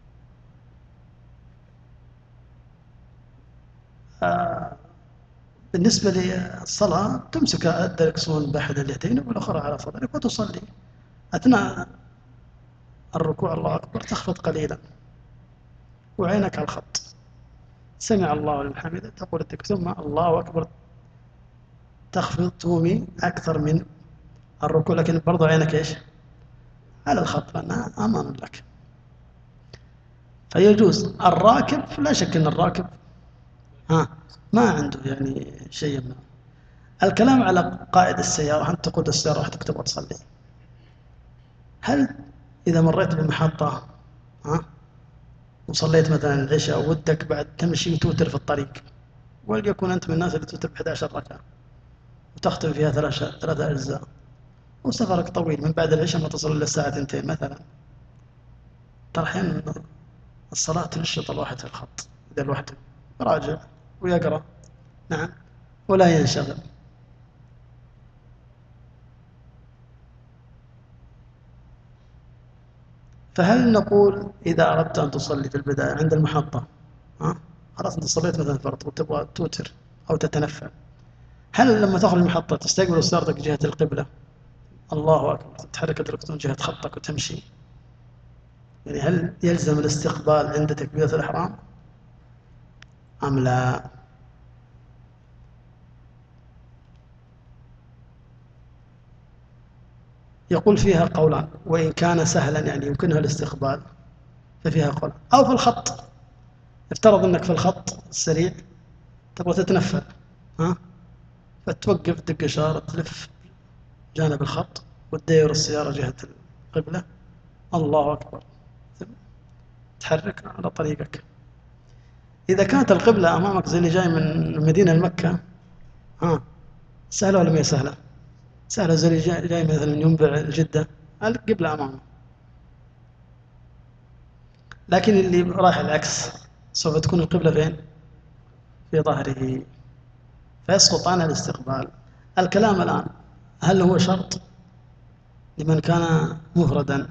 آه بالنسبة للصلاة تمسك الدركسون بأحد اليدين والأخرى على صدرك وتصلي. أثناء الركوع الله أكبر تخفض قليلا وعينك على الخط، سمع الله لمن حمده تقول ثم الله أكبر تخفض تومي أكثر من الركوع، لكن برضو عينك إيش على الخط لأنها أمان لك. فيجوز الراكب، لا شك أن الراكب ها ما عنده يعني شيء منه. الكلام على قائد السيارة، أنت تقود السيارة وحدك تبغى تصلي، هل إذا مريت بمحطة ها وصليت مثلا العشاء ودك بعد تمشي وتوتر في الطريق، وليكن أنت من الناس اللي توتر بأحد عشر ركعة وتختم فيها ثلاثة ثلاثة أجزاء وسفرك طويل من بعد العشاء ما تصل إلى الساعة اثنتين مثلا، ترى أحيانا الصلاة تنشط الواحد في الخط إذا لوحده يراجع ويقرأ نعم ولا ينشغل. فهل نقول إذا أردت أن تصلي في البداية عند المحطة ها خلاص أنت صليت مثلا فرض وتبغى توتر أو تتنفل، هل لما تدخل المحطة تستقبل سيارتك جهة القبلة الله أكبر تتحرك الدركسيون جهة خطك وتمشي؟ يعني هل يلزم الاستقبال عند تكبيرة الإحرام أم لا؟ يقول فيها قولان، وإن كان سهلا يعني يمكنها الاستقبال ففيها قول، أو في الخط افترض أنك في الخط السريع تبغى تتنفل ها فتوقف دق إشارة تلف جانب الخط وتدير السيارة جهة القبلة الله أكبر تحرك على طريقك. إذا كانت القبلة أمامك زي اللي جاي من المدينة لمكة ها سهلة ولا ما هي سهلة؟ سهلة زي اللي جاي, جاي مثلا من ينبع لجدة القبلة أمامه، لكن اللي رايح العكس سوف تكون القبلة فين؟ في ظهره فيسقط عنها الاستقبال. الكلام الآن هل هو شرط لمن كان مفردا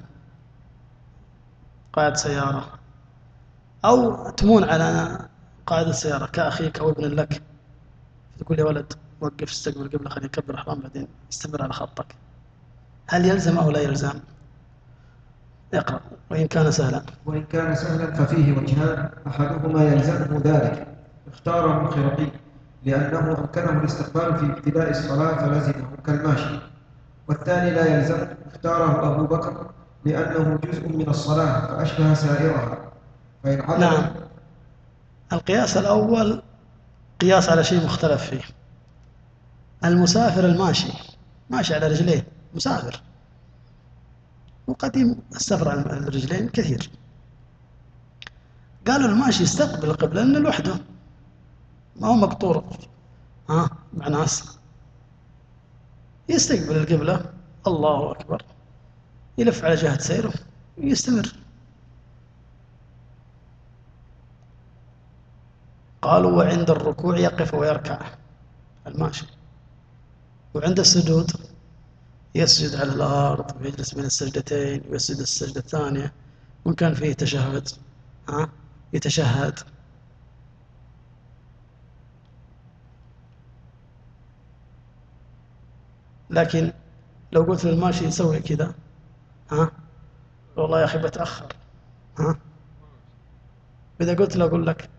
قائد سيارة أو تمون على قائد السيارة كأخيك أو ابن لك تقول يا ولد وقف استقبل قبل خلينا نكبر إحرام بعدين استمر على خطك، هل يلزم أو لا يلزم؟ اقرأ. وإن كان سهلا وإن كان سهلا ففيه وجهان، أحدهما يلزمه ذلك اختاره الخرقي لأنه أمكنه الاستقبال في ابتداء الصلاة فلزمه كالماشي، والثاني لا يلزمه اختاره أبو بكر لأنه جزء من الصلاة فأشبه سائرها فإن عدم. نعم القياس الأول قياس على شيء مختلف فيه. المسافر الماشي ماشي على رجليه مسافر، وقديم السفر على الرجلين كثير، قالوا الماشي يستقبل القبلة لأنه لوحده ما هو مقطور ها مع ناس، يستقبل القبلة الله أكبر يلف على جهة سيره ويستمر. قالوا وعند الركوع يقف ويركع الماشي، وعند السجود يسجد على الأرض ويجلس بين السجدتين ويسجد السجدة الثانية، وإن كان فيه تشهد ها يتشهد. لكن لو قلت للماشي يسوي كذا ها والله يا أخي بتأخر ها، إذا قلت له أقول لك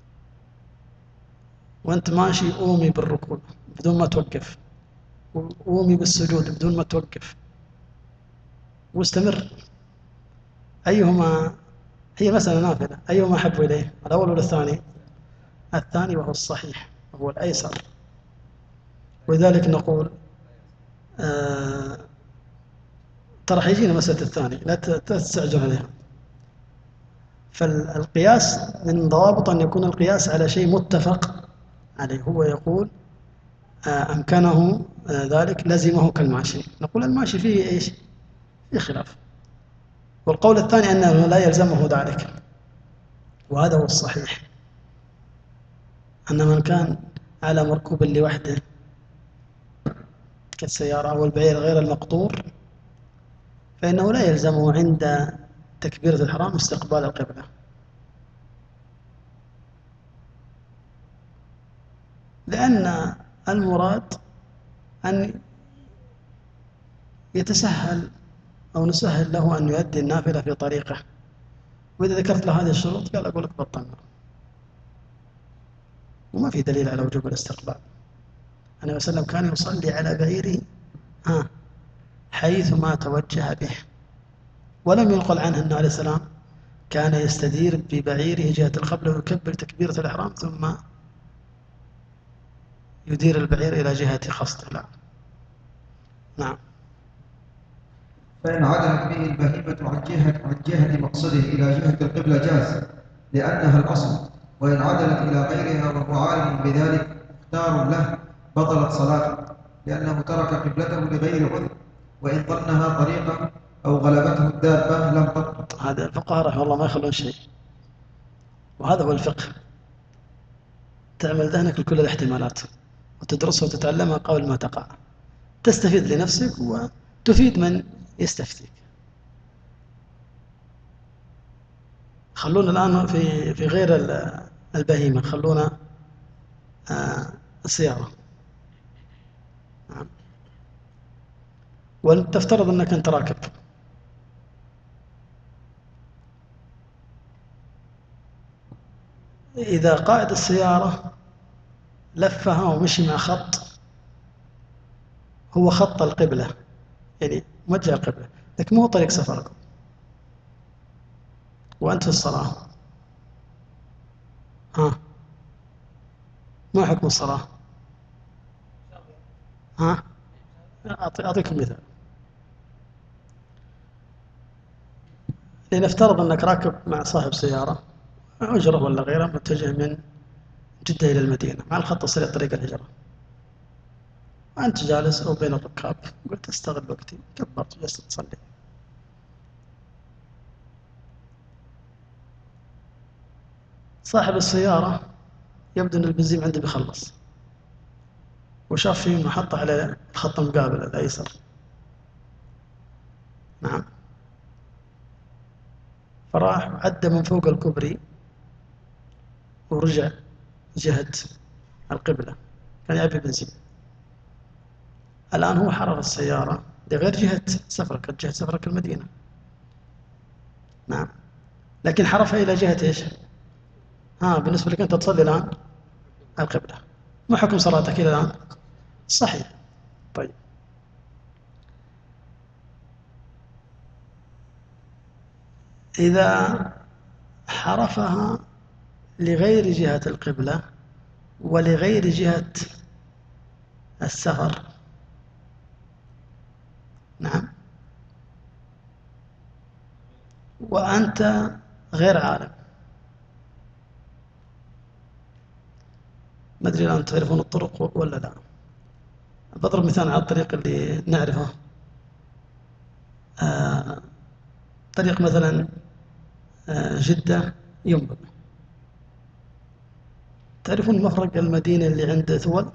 وأنت ماشي قومي بالركوع بدون ما توقف وقومي بالسجود بدون ما توقف واستمر، أيهما هي مسألة نافلة أيهما أحب إليه الأول ولا الثاني؟ الثاني وهو الصحيح وهو الأيسر، ولذلك نقول آه ترى حيجينا مسألة الثاني لا تستعجل عليها. فالقياس من ضوابط أن يكون القياس على شيء متفق عليه، هو يقول آه أمكنه آه ذلك لزمه كالماشي، نقول الماشي فيه إيش؟ فيه خلاف، والقول الثاني أنه لا يلزمه ذلك، وهذا هو الصحيح أن من كان على مركوب لوحده كالسيارة أو البعير غير المقطور فإنه لا يلزمه عند تكبيرة الإحرام استقبال القبلة. لأن المراد أن يتسهل أو نسهل له أن يؤدي النافلة في طريقه، وإذا ذكرت له هذه الشروط قال أقول لك بطلنا، وما في دليل على وجوب الاستقبال. النبي صلى الله عليه وسلم كان يصلي على بعيره ها حيث ما توجه به، ولم ينقل عنه أنه عليه السلام كان يستدير ببعيره جهة القبلة ويكبر تكبيرة الإحرام ثم يدير البعير إلى جهة قصده، لا. نعم. فإن عدلت به البهيمة عن جهة عن جهة مقصده إلى جهة القبلة جاز لأنها الأصل، وإن عدلت إلى غيرها وهو عالم بذلك مختار له بطلت صلاته، لأنه ترك قبلته لغير عذر، وإن ظنها طريقا أو غلبته الدابة لم تبطل. هذا الفقهاء رحمه الله ما يخلون شيء، وهذا هو الفقه، تعمل ذهنك لكل الاحتمالات وتدرسها وتتعلمها قبل ما تقع، تستفيد لنفسك وتفيد من يستفتيك. خلونا الآن في في غير البهيمة، خلونا آه السيارة. نعم. وتفترض أنك أنت راكب، إذا قائد السيارة لفها ومشي مع خط هو خط القبلة، يعني موجه القبلة، لكن مو طريق سفركم وأنت في الصلاة، ها ما حكم الصلاة؟ ها أعطيكم مثال. لنفترض أنك راكب مع صاحب سيارة أجرة ولا غيره متجه من جدة إلى المدينة مع الخط السريع طريق الهجرة، وأنت جالس أو بين الركاب، قلت أستغل وقتي، كبرت وجلست تصلي. صاحب السيارة يبدو أن البنزين عنده بيخلص، وشاف في محطة على الخط المقابل الأيسر. نعم. فراح عدى من فوق الكوبري ورجع جهة القبلة، كان يبي بنزين. الآن هو حرف السيارة لغير جهة سفرك، جهة سفرك المدينة. نعم. لكن حرفها إلى جهة إيش؟ ها بالنسبة لك أنت تصلي الآن القبلة، ما حكم صلاتك إلى الآن؟ صحيح. طيب، إذا حرفها لغير جهة القبلة ولغير جهة السفر، نعم، وأنت غير عالم، ما أدري الآن تعرفون الطرق ولا لا. بضرب مثال على الطريق اللي نعرفه، آه طريق مثلا آه جدة ينبع، تعرفون مفرق المدينة اللي عند ثول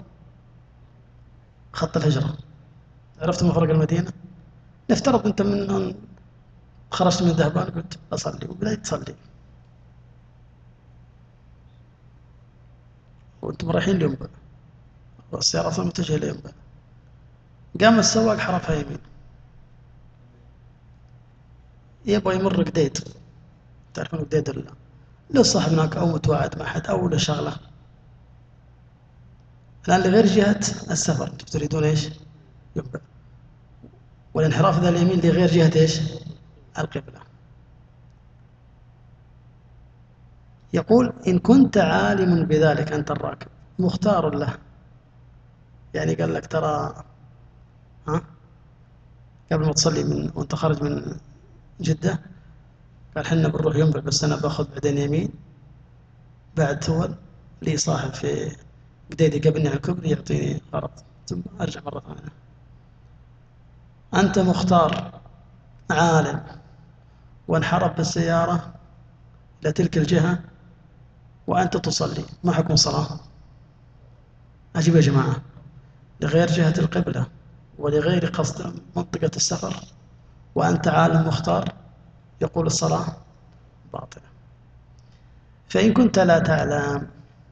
خط الهجرة؟ عرفت مفرق المدينة؟ نفترض أنت من خرجت من ذهبان قلت أصلي وبدأت تصلي وأنتم رايحين لينبع والسيارة أصلا متجهة لينبع، قام السواق حرفها يمين، يبغى يمر قديد، تعرفون قديد ولا لا؟ لو صاحب هناك أو متواعد مع أحد أو له شغلة، الآن لغير جهة السفر تريدون إيش؟ ينبع، والانحراف ذا اليمين لغير جهة إيش؟ القبلة. يقول إن كنت عالم بذلك أنت الراكب مختار له، يعني قال لك ترى ها قبل ما تصلي من وانت خارج من جدة قال حنا بنروح ينبع بس أنا باخذ بعدين يمين بعد ثول لي صاحب في قديدي قبلني على الكوبري يعطيني غرض ثم أرجع مرة ثانية. أنت مختار عالم وانحرف بالسيارة إلى تلك الجهة وأنت تصلي، ما حكم الصلاة؟ أجيب يا جماعة، لغير جهة القبلة ولغير قصد منطقة السفر وأنت عالم مختار يقول الصلاة باطلة. فإن كنت لا تعلم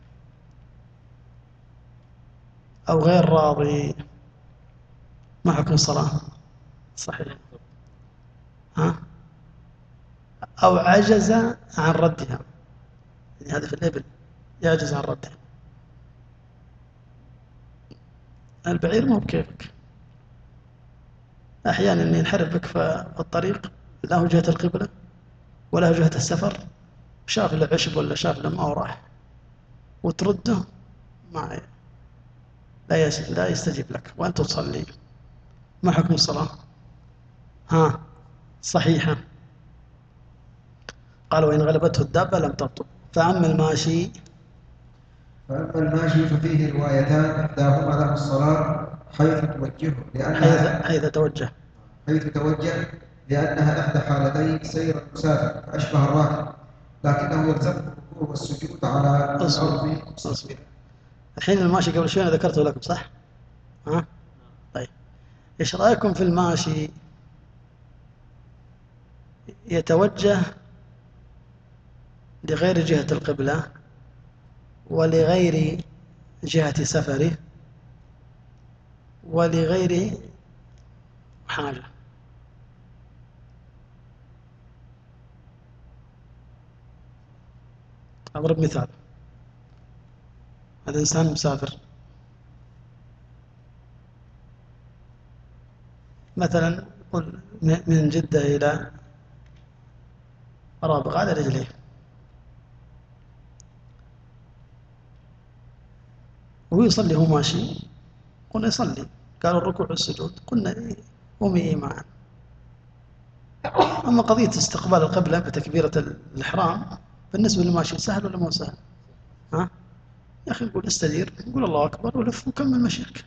أو غير راضي ما حكم الصلاة؟ صحيح. ها؟ أو عجز عن ردها، يعني هذا في الإبل يعجز عن ردها. البعير مو بكيفك، أحيانا ينحرف بك في الطريق له جهة القبلة وله جهة السفر، شاف له عشب ولا شاف له ما راح وترده ما لا لا يستجيب لك وأنت تصلي. ما حكم الصلاة؟ ها؟ صحيحة. قال وإن غلبته الدابة لم تبطل. فأما الماشي فأما الماشي ففيه روايتان، إحداهما له الصلاة حيث توجهه حيث, لأنها حيث توجه حيث توجه لأنها إحدى حالتي سير المسافر فأشبه الراكب، لكنه يلزمه الركوع والسجود على الأرض مستقبلا. الحين الماشي قبل شوي أنا ذكرته لكم صح؟ ها؟ طيب إيش رأيكم في الماشي يتوجه لغير جهة القبلة ولغير جهة سفره ولغير حاجة؟ أضرب مثال. هذا إنسان مسافر مثلا قل من جدة إلى رابغ على رجليه، وهو يصلي هو ماشي، قلنا يصلي، قالوا الركوع والسجود، قلنا قومي إيمان. أما قضية استقبال القبلة بتكبيرة الإحرام بالنسبة للماشي سهل ولا مو سهل؟ ها؟ يا أخي نقول استدير، نقول الله أكبر ولف وكمل مشيك.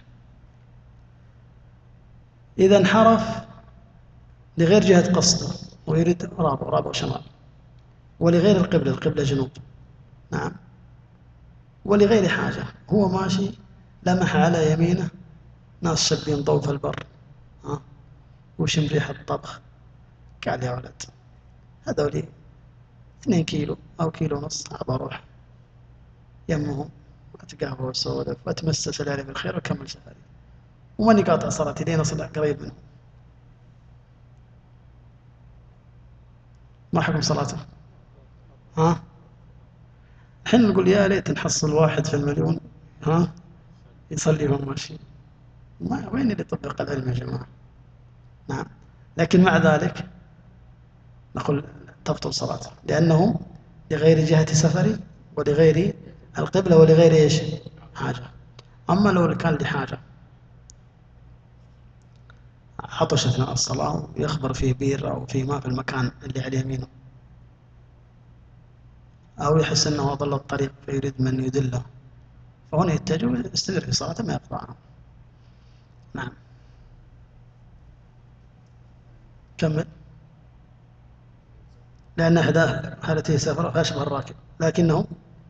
إذا انحرف لغير جهة قصده ويريد رابع رابع شمال، ولغير القبلة، القبلة جنوب، نعم، ولغير حاجة، هو ماشي لمح على يمينه ناس شابين ضوء في البر، ها، وشم ريحة الطبخ، قال يا ولد هذولي اثنين كيلو أو كيلو ونص أبى أروح يمهم أتقهوى وأسولف وأتمسس العلي بالخير وأكمل سفري، وماني قاطع صلاتي لين أصل قريب منه. ما حكم صلاته؟ ها؟ الحين نقول يا ليت نحصل واحد في المليون ها يصلي وهو ماشي، ما وين اللي يطبق العلم يا جماعة؟ نعم، لكن مع ذلك نقول تبطل صلاته لأنه لغير جهة سفري ولغير القبلة ولغير إيش؟ حاجة. أما لو كان لحاجة عطش أثناء الصلاة ويخبر فيه بير أو فيه ماء في المكان اللي على يمينه، أو يحس أنه ضل الطريق فيريد من يدله، فهنا يتجه ويستمر في صلاته ما يقطعها. نعم كمل. لأن إحدى حالته سفر فأشبه الراكب، لكنه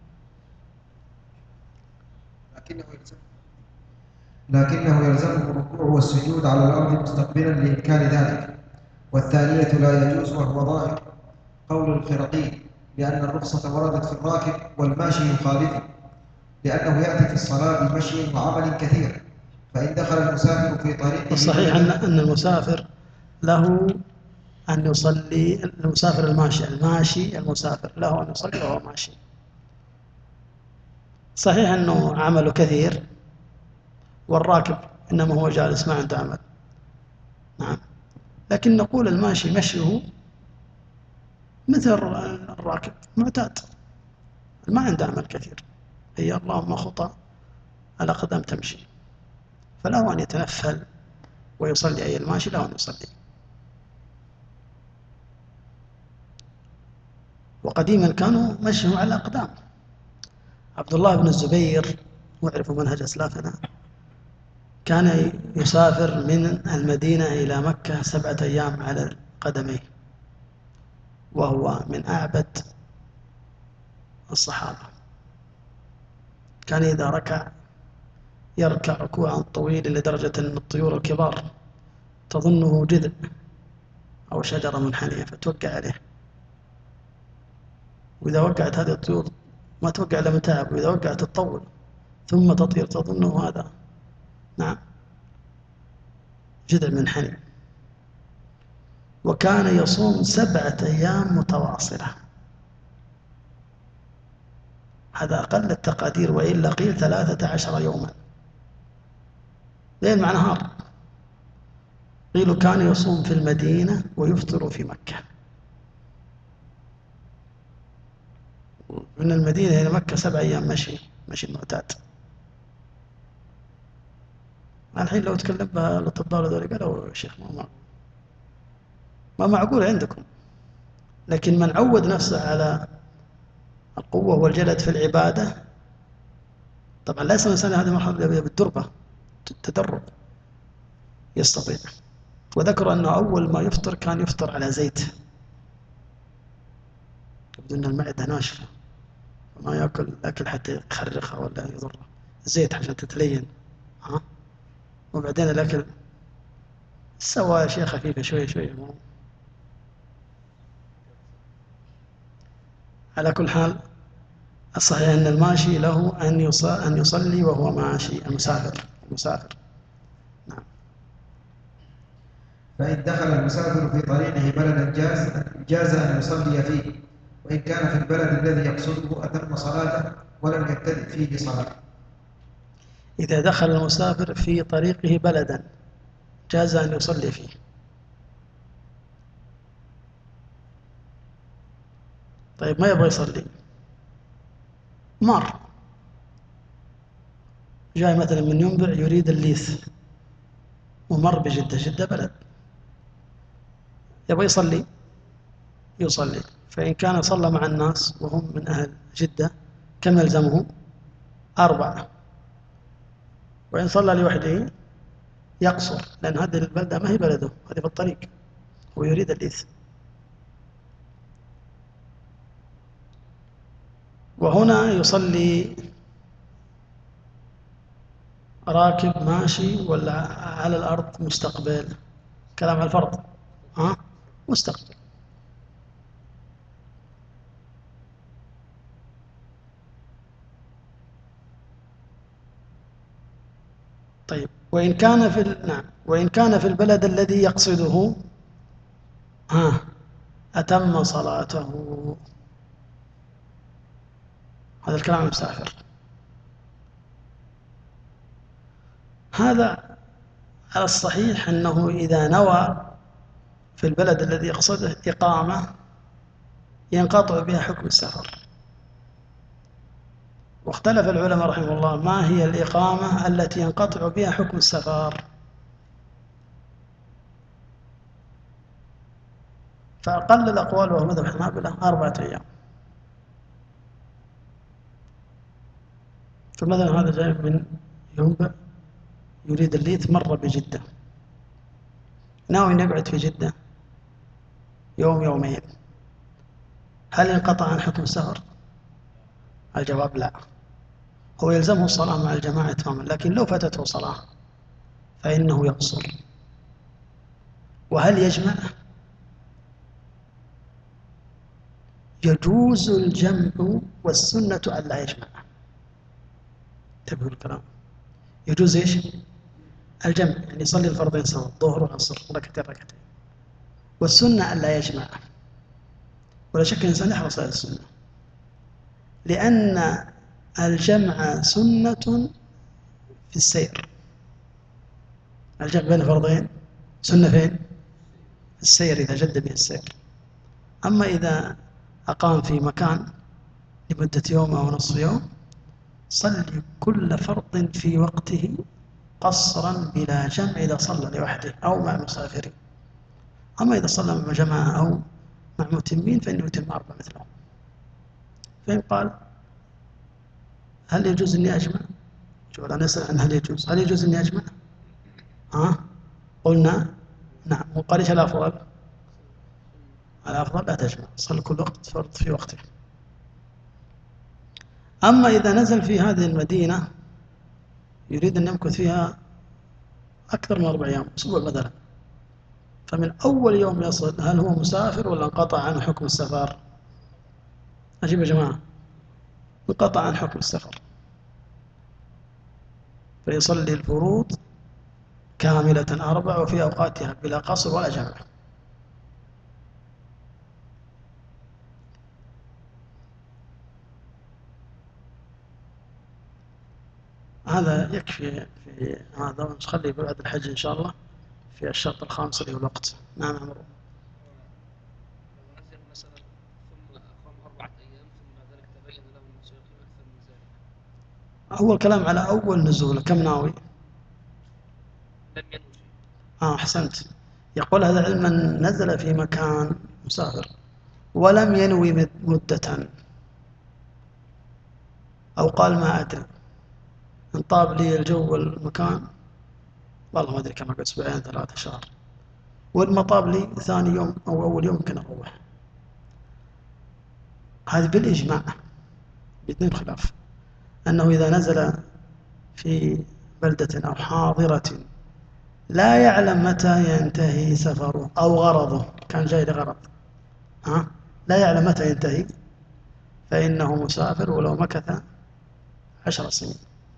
لكنه يلزمه لكنه يلزمه الركوع والسجود على الأرض مستقبلا لإمكان ذلك. والثانية لا يجوز وهو ظاهر قول الخرقي، لأن الرخصة وردت في الراكب والماشي يخالفه، لأنه يأتي في الصلاة بمشي وعمل كثير، فإن دخل المسافر في طريقه الصحيح أن أن المسافر له أن يصلي، المسافر الماشي الماشي المسافر له أن يصلي وهو ماشي. صحيح أنه عمله كثير والراكب إنما هو جالس ما عنده عمل، نعم، لكن نقول الماشي مشيه مثل الراكب معتاد ما عنده عمل كثير، هي اللهم خطى على قدم تمشي، فله أن يتنفل ويصلي، أي الماشي له أن يصلي. وقديما كانوا مشوا على أقدام. عبد الله بن الزبير واعرفوا منهج أسلافنا كان يسافر من المدينة إلى مكة سبعة أيام على قدميه، وهو من أعبد الصحابة. كان إذا ركع يركع ركوعا طويلا لدرجة أن الطيور الكبار تظنه جذع أو شجرة منحنية فتوقع عليه، وإذا وقعت هذه الطيور ما توقع إلا متاعب، وإذا وقعت تطول ثم تطير تظنه هذا نعم جذع منحني. وكان يصوم سبعة أيام متواصلة، هذا أقل التقادير، وإلا قيل ثلاثة عشر يوما ليل مع نهار. قيل كان يصوم في المدينة ويفطر في مكة. من المدينة إلى مكة سبع أيام مشي، مشي المعتاد. الحين لو تكلم بها الأطباء هذول قالوا يا شيخ ما ما معقول عندكم، لكن من عود نفسه على القوة والجلد في العبادة، طبعا لا يصل الإنسان هذه المرحلة بالدربة، التدرب يستطيع. وذكروا أنه أول ما يفطر كان يفطر على زيت، يبدو أن المعدة ناشفة وما يأكل الأكل حتى يخرخها ولا يضرها، الزيت عشان تتلين ها. وبعدين الأكل سوى شيء خفيفة شوية شوية. على كل حال الصحيح أن الماشي له أن أن يصلي وهو ماشي، المسافر المسافر نعم. فإن دخل المسافر في طريقه بلدا جاز جاز أن يصلي فيه، وإن كان في البلد الذي يقصده أتم صلاته ولم يبتدئ فيه صلاة. إذا دخل المسافر في طريقه بلدا جاز أن يصلي فيه. طيب ما يبغى يصلي، مر جاي مثلا من ينبع يريد الليث ومر بجدة، جدة بلد، يبغى يصلي يصلي. فإن كان صلى مع الناس وهم من أهل جدة كم يلزمه؟ أربعة. وإن صلى لوحده يقصر، لأن هذه البلدة ما هي بلده، هذه في الطريق، هو يريد الليث. وهنا يصلي راكب ماشي ولا على الأرض مستقبل؟ كلام على الفرض ها؟ مستقبل. طيب وإن كان في ال... نعم وإن كان في البلد الذي يقصده ها أتم صلاته. هذا الكلام المسافر. هذا على الصحيح أنه إذا نوى في البلد الذي يقصده إقامة ينقطع بها حكم السفر. واختلف العلماء رحمه الله ما هي الإقامة التي ينقطع بها حكم السفر. فأقل الأقوال وهو مذهب الحنابلة أربعة أيام. فمثلا هذا جاي من ينبع يريد الليث، مر بجدة، ناوي أن يقعد في جدة يوم يومين، هل ينقطع عن حكم السفر؟ الجواب لا، هو يلزمه الصلاة مع الجماعة تماما، لكن لو فاتته صلاة فإنه يقصر. وهل يجمع؟ يجوز الجمع والسنة ألا يجمع. انتبهوا الكلام، يجوز ايش؟ الجمع، يعني يصلي الفرضين سوا، الظهر والعصر ركعتين ركعتين، والسنة ألا يجمع. ولا شك الإنسان يحرص على السنة، لأن الجمع سنة في السير. الجمع بين الفرضين سنة فين؟ في السير، إذا جد به السير. أما إذا أقام في مكان لمدة يوم أو نصف يوم صلي كل فرض في وقته قصرا بلا جمع إذا صلى لوحده أو مع مسافرين. أما إذا صلى مع جماعة أو مع متمين فإنه يتم أربع مثلهم. فإن قال هل يجوز أني أجمع؟ شوف أنا أسأل عن هل يجوز، هل يجوز أني أجمع؟ ها؟ قلنا نعم. وقال إيش الأفضل؟ الأفضل لا تجمع، صل كل وقت فرض في وقته. أما إذا نزل في هذه المدينة يريد أن يمكث فيها أكثر من أربع أيام، أسبوع مثلا، فمن أول يوم يصل هل هو مسافر ولا انقطع عنه حكم السفر؟ أجيب يا جماعة، انقطع عن حكم السفر، فيصلي الفروض كاملة أربع وفي أوقاتها بلا قصر ولا جمع. هذا يكفي في هذا، ونخلي بعد الحج إن شاء الله في الشرط الخامس اللي هو الوقت. نعم عمرو. مثلا ثم أقام أربعة أيام ثم بعد ذلك تبين له أنه سيقيم أكثر من ذلك. أول كلام على أول نزول، كم ناوي؟ لم ينوي شيء. آه أحسنت. يقول هذا علما نزل في مكان مسافر ولم ينوي مدة، أو قال ما أدري إن طاب لي الجو والمكان والله ما أدري كم، أقعد أسبوعين ثلاثة شهر، وإن ما طاب لي ثاني يوم أو أول يوم يمكن أروح. هذا بالإجماع بدون خلاف أنه إذا نزل في بلدة أو حاضرة لا يعلم متى ينتهي سفره أو غرضه، كان جاي لغرض ها؟ لا يعلم متى ينتهي، فإنه مسافر ولو مكث عشر سنين.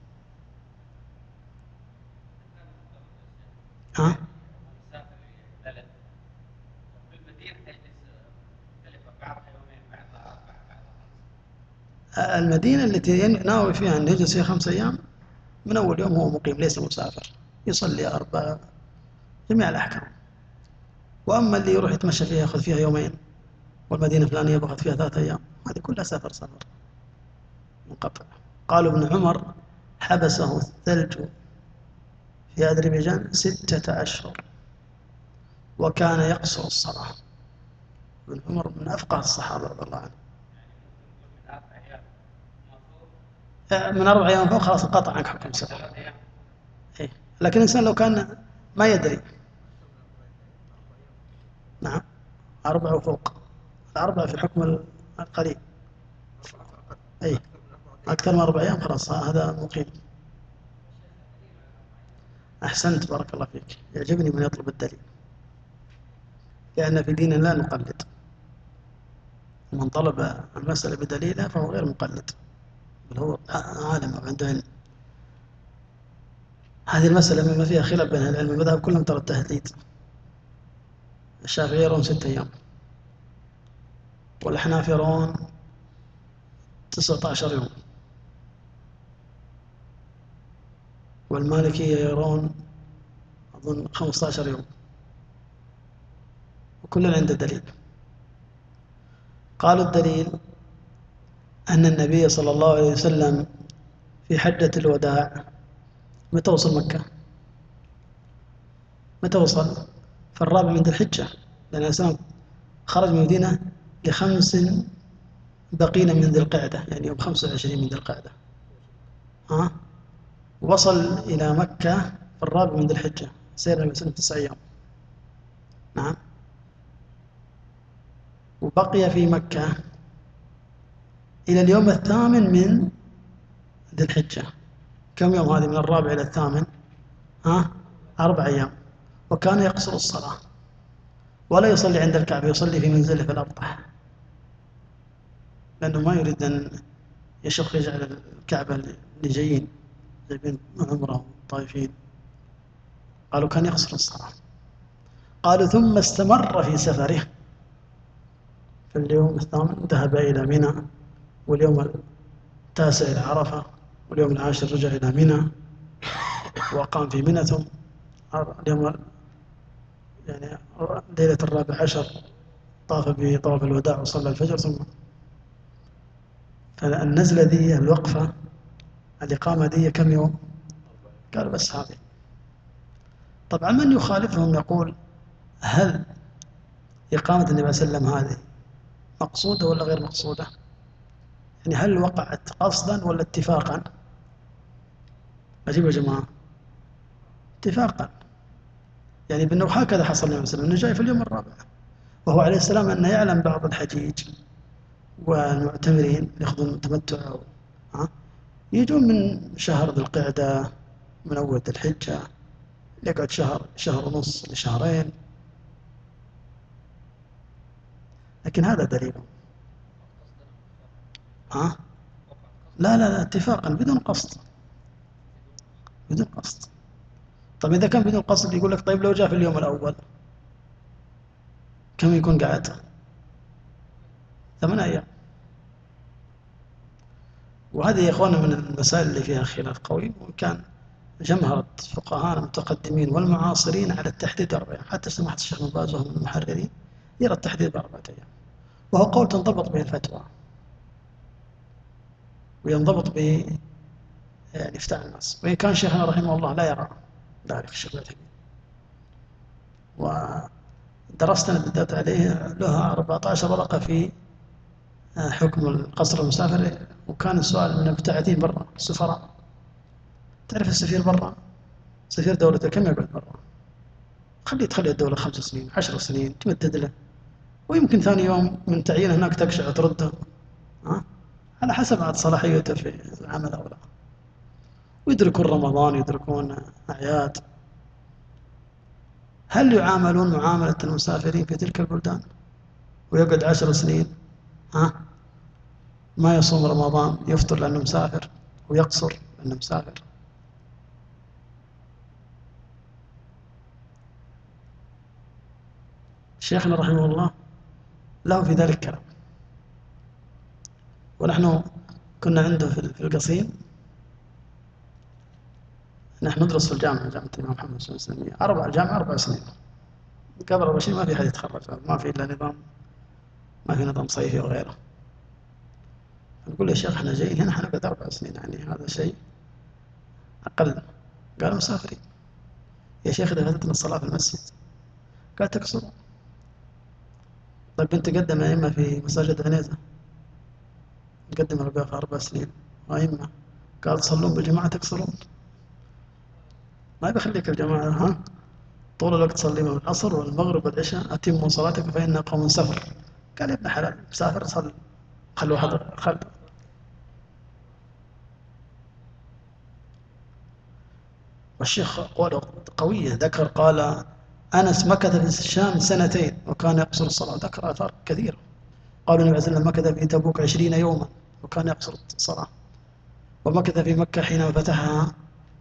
ها؟ المدينة التي ناوي فيها أن يجلس فيها خمس أيام من أول يوم هو مقيم ليس مسافر، يصلي أربعة جميع الأحكام. وأما اللي يروح يتمشى فيها يأخذ فيها يومين، والمدينة الفلانية بأخذ فيها ثلاثة أيام، هذه كلها سفر سفر منقطع. قالوا ابن عمر حبسه الثلج في أذربيجان ستة أشهر وكان يقصر الصلاة. ابن عمر من أفقه الصحابة رضي الله عنه. من أربع أيام فوق خلاص انقطع عنك حكم السفر. إيه. لكن الإنسان لو كان ما يدري، نعم أربعة وفوق، الأربعة في حكم القليل. أي أكثر من أربع أيام خلاص هذا مقيم. أحسنت بارك الله فيك. يعجبني من يطلب الدليل، لأن في ديننا لا نقلد، من طلب المسألة بدليلها فهو غير مقلد، بل هو عالم وعنده علم. هذه المسألة مما فيها خلاف بين العلم، المذهب كلهم ترى التهديد. الشافعي يرون ستة أيام، والأحناف يرون تسعة عشر يوم، والمالكية يرون أظن خمسة عشر يوم، وكل عنده دليل. قالوا الدليل أن النبي صلى الله عليه وسلم في حجة الوداع متى وصل مكة؟ متى وصل؟ في الرابع من ذي الحجة، لأن الإسلام خرج من المدينة لخمس بقين من ذي القعدة، يعني يوم خمسة وعشرين من ذي القعدة. ها؟ وصل إلى مكة في الرابع من ذي الحجة، سير النبي صلى الله عليه وسلم تسع أيام. نعم. وبقي في مكة إلى اليوم الثامن من ذي الحجة. كم يوم هذه من الرابع إلى الثامن؟ ها؟ أربع أيام. وكان يقصر الصلاة ولا يصلي عند الكعبة، يصلي في منزله في الأبطح، لأنه ما يريد أن يشق يجعل الكعبة اللي جايين جايبين عمره طائفين. قالوا كان يقصر الصلاة. قالوا ثم استمر في سفره، في اليوم الثامن ذهب إلى منى، واليوم التاسع إلى عرفة، واليوم العاشر رجع إلى منى وقام في منى، ثم اليوم يعني ليلة الرابع عشر طاف بطواف الوداع وصلى الفجر. ثم فالنزلة دي الوقفة الإقامة دي كم يوم؟ قال بس هذه. طبعا من يخالفهم يقول هل إقامة النبي صلى الله عليه وسلم هذه مقصودة ولا غير مقصودة؟ يعني هل وقعت قصدا ولا اتفاقا؟ أجيب يا جماعة اتفاقا، يعني بأنه هكذا حصل النبي صلى الله عليه وسلم، أنه جاي في اليوم الرابع، وهو عليه السلام أنه يعلم بعض الحجيج والمعتمرين يأخذون التمتع ها يجون من شهر ذي القعدة من أول ذي الحجة، يقعد شهر شهر ونص لشهرين، لكن هذا دليله. ها؟ لا لا لا اتفاقا بدون قصد، بدون قصد. طيب إذا كان بدون قصد يقول لك طيب لو جاء في اليوم الأول كم يكون قاعد؟ ثمان أيام. وهذه يا إخوانا من المسائل اللي فيها خلاف قوي، وكان جمهرة فقهاء المتقدمين والمعاصرين على التحديد أربع أيام، حتى سماحة الشيخ ابن باز وهو من المحررين يرى التحديد بأربعة أيام، وهو قول تنضبط به الفتوى وينضبط به يعني إفتاء الناس، وإن كان شيخنا رحمه الله لا يرى ذلك الشيخ العثيمين. ودرست أنا بالذات عليه لها أربعة عشر ورقة في حكم القصر المسافر، وكان السؤال من المبتعثين برا السفراء. تعرف السفير برا، سفير دولته كم يقعد برا؟ خليه تخلي الدولة خمس سنين عشر سنين تمدد له، ويمكن ثاني يوم من تعيينه هناك تقشع ترده، ها؟ على حسب عاد صلاحيته في العمل أو لا. ويدركون رمضان، يدركون أعياد. هل يعاملون معاملة المسافرين في تلك البلدان ويقعد عشر سنين؟ ها؟ ما يصوم رمضان، يفطر لأنه مسافر، ويقصر لأنه مسافر. شيخنا رحمه الله له في ذلك كلام. ونحن كنا عنده في القصيم، نحن ندرس في الجامعة، جامعة الإمام محمد بن سلمية، أربع الجامعة أربع سنين. قبل أربع سنين ما في أحد يتخرج، ما في إلا نظام، ما في نظام صيفي وغيره. نقول يا شيخ احنا جايين هنا حنقعد أربع سنين، يعني هذا شيء أقل. قالوا مسافرين. يا شيخ إذا فاتتنا الصلاة في المسجد قال تكسروا. طيب بنت قدم أئمة في مساجد عنيزة، نقدم الوقافة أربع سنين وأئمة، قال تصلون بالجماعة تكسرون. ما بخليك الجماعة ها طول الوقت تصلي من العصر والمغرب والعشاء، أتموا صلاتك فإن قوم سفر. قال يا ابن حلال مسافر صل، خل واحد خل. والشيخ قوله قوية، ذكر قال أنس مكث في الشام سنتين وكان يقصر الصلاة، ذكر آثار كثيرة. قالوا النبي صلى الله عليه وسلم مكث في تبوك عشرين يوما وكان يقصر الصلاة، ومكث في مكة حينما فتحها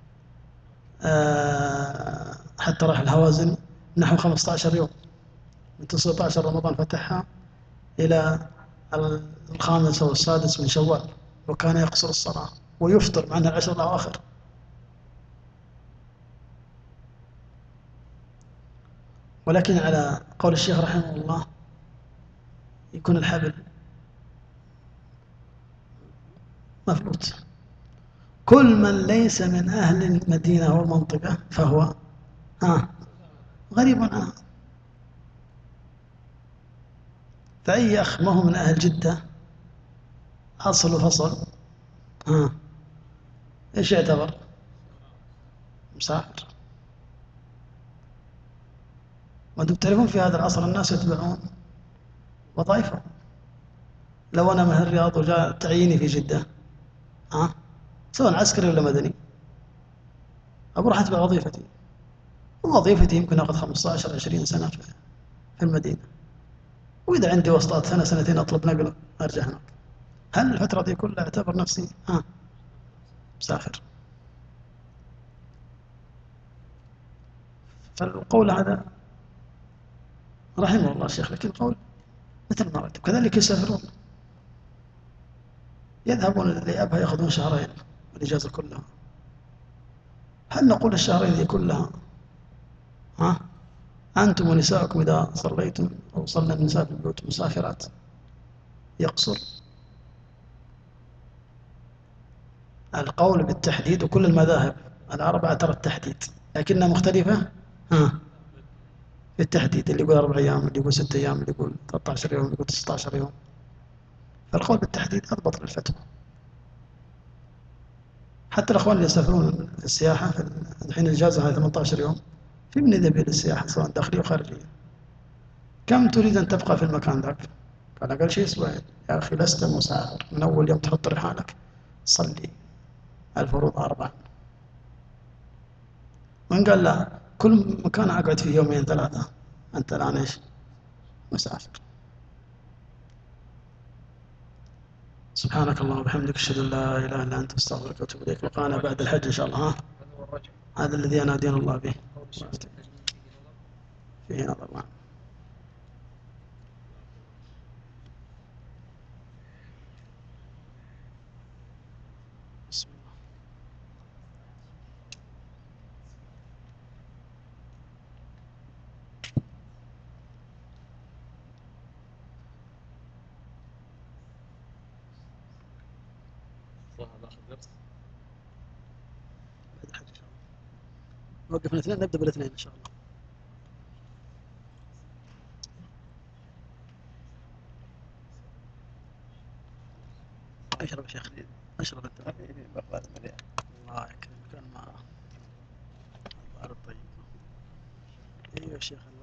حتى راح الهوازن نحو خمسة عشر يوم، من تسعة عشر رمضان فتحها إلى الخامس والسادس من شوال، وكان يقصر الصلاة ويفطر مع أن العشر الأواخر. ولكن على قول الشيخ رحمه الله يكون الحبل مفلوت. كل من ليس من أهل المدينة والمنطقة فهو ها غريب عنها. فأي أخ ما هو من أهل جدة أصل وفصل ها إيش يعتبر؟ مسافر. وأنتم تعرفون في هذا العصر الناس يتبعون وظائفهم. لو أنا من الرياض وجاء تعييني في جدة ها سواء عسكري ولا مدني، أروح أتبع وظيفتي، ووظيفتي يمكن أخذ خمسة عشر عشرين سنة في المدينة، وإذا عندي وسطات سنة سنتين أطلب نقل أرجع هناك. هل الفترة دي كلها أعتبر نفسي ها مسافر؟ فالقول هذا رحمه الله الشيخ، لكن قول مثل ما رأيت. كذلك يسافرون، يذهبون لأبها يأخذون شهرين الإجازة كلها. هل نقول الشهرين دي كلها ها أنتم ونساءكم إذا صليتم أو صلى النساء في البيوت مسافرات يقصر؟ القول بالتحديد، وكل المذاهب الأربعة ترى التحديد، لكنها مختلفة ها في التحديد. اللي يقول أربع أيام، اللي يقول ستة أيام، اللي يقول ثلاثة عشر يوم، اللي يقول تسعة عشر يوم. فالقول بالتحديد أضبط للفتوى. حتى الأخوان اللي يسافرون في السياحة في الحين الإجازة هذه ثمانية عشر يوم، في من يذهب إلى السياحة سواء داخلية وخارجية. كم تريد أن تبقى في المكان ذاك؟ قال أقل شيء أسبوعين. يا أخي لست مسافر، من أول يوم تحط رحالك صلي الفروض أربعا. من قال لا كل مكان أقعد فيه يومين ثلاثة، أنت الآن إيش؟ مسافر. سبحانك اللهم وبحمدك أشهد أن لا إله إلا أنت أستغفرك وأتوب إليك. لقانا بعد الحج إن شاء الله. ها؟ هل هو الرجع هذا الذي أنادينا الله به. قول الشيخ التجميل فيه نظر؟ فيه نظر. نعم. بسم الله. صح ناخذ درس. بعد الحج إن شاء الله. نوقف الاثنين، نبدأ بالاثنين إن شاء الله. أشرب يا شيخ. أشرب أنت. الله يكرمك. كان ما البارد طيب. أيوة يا شيخ.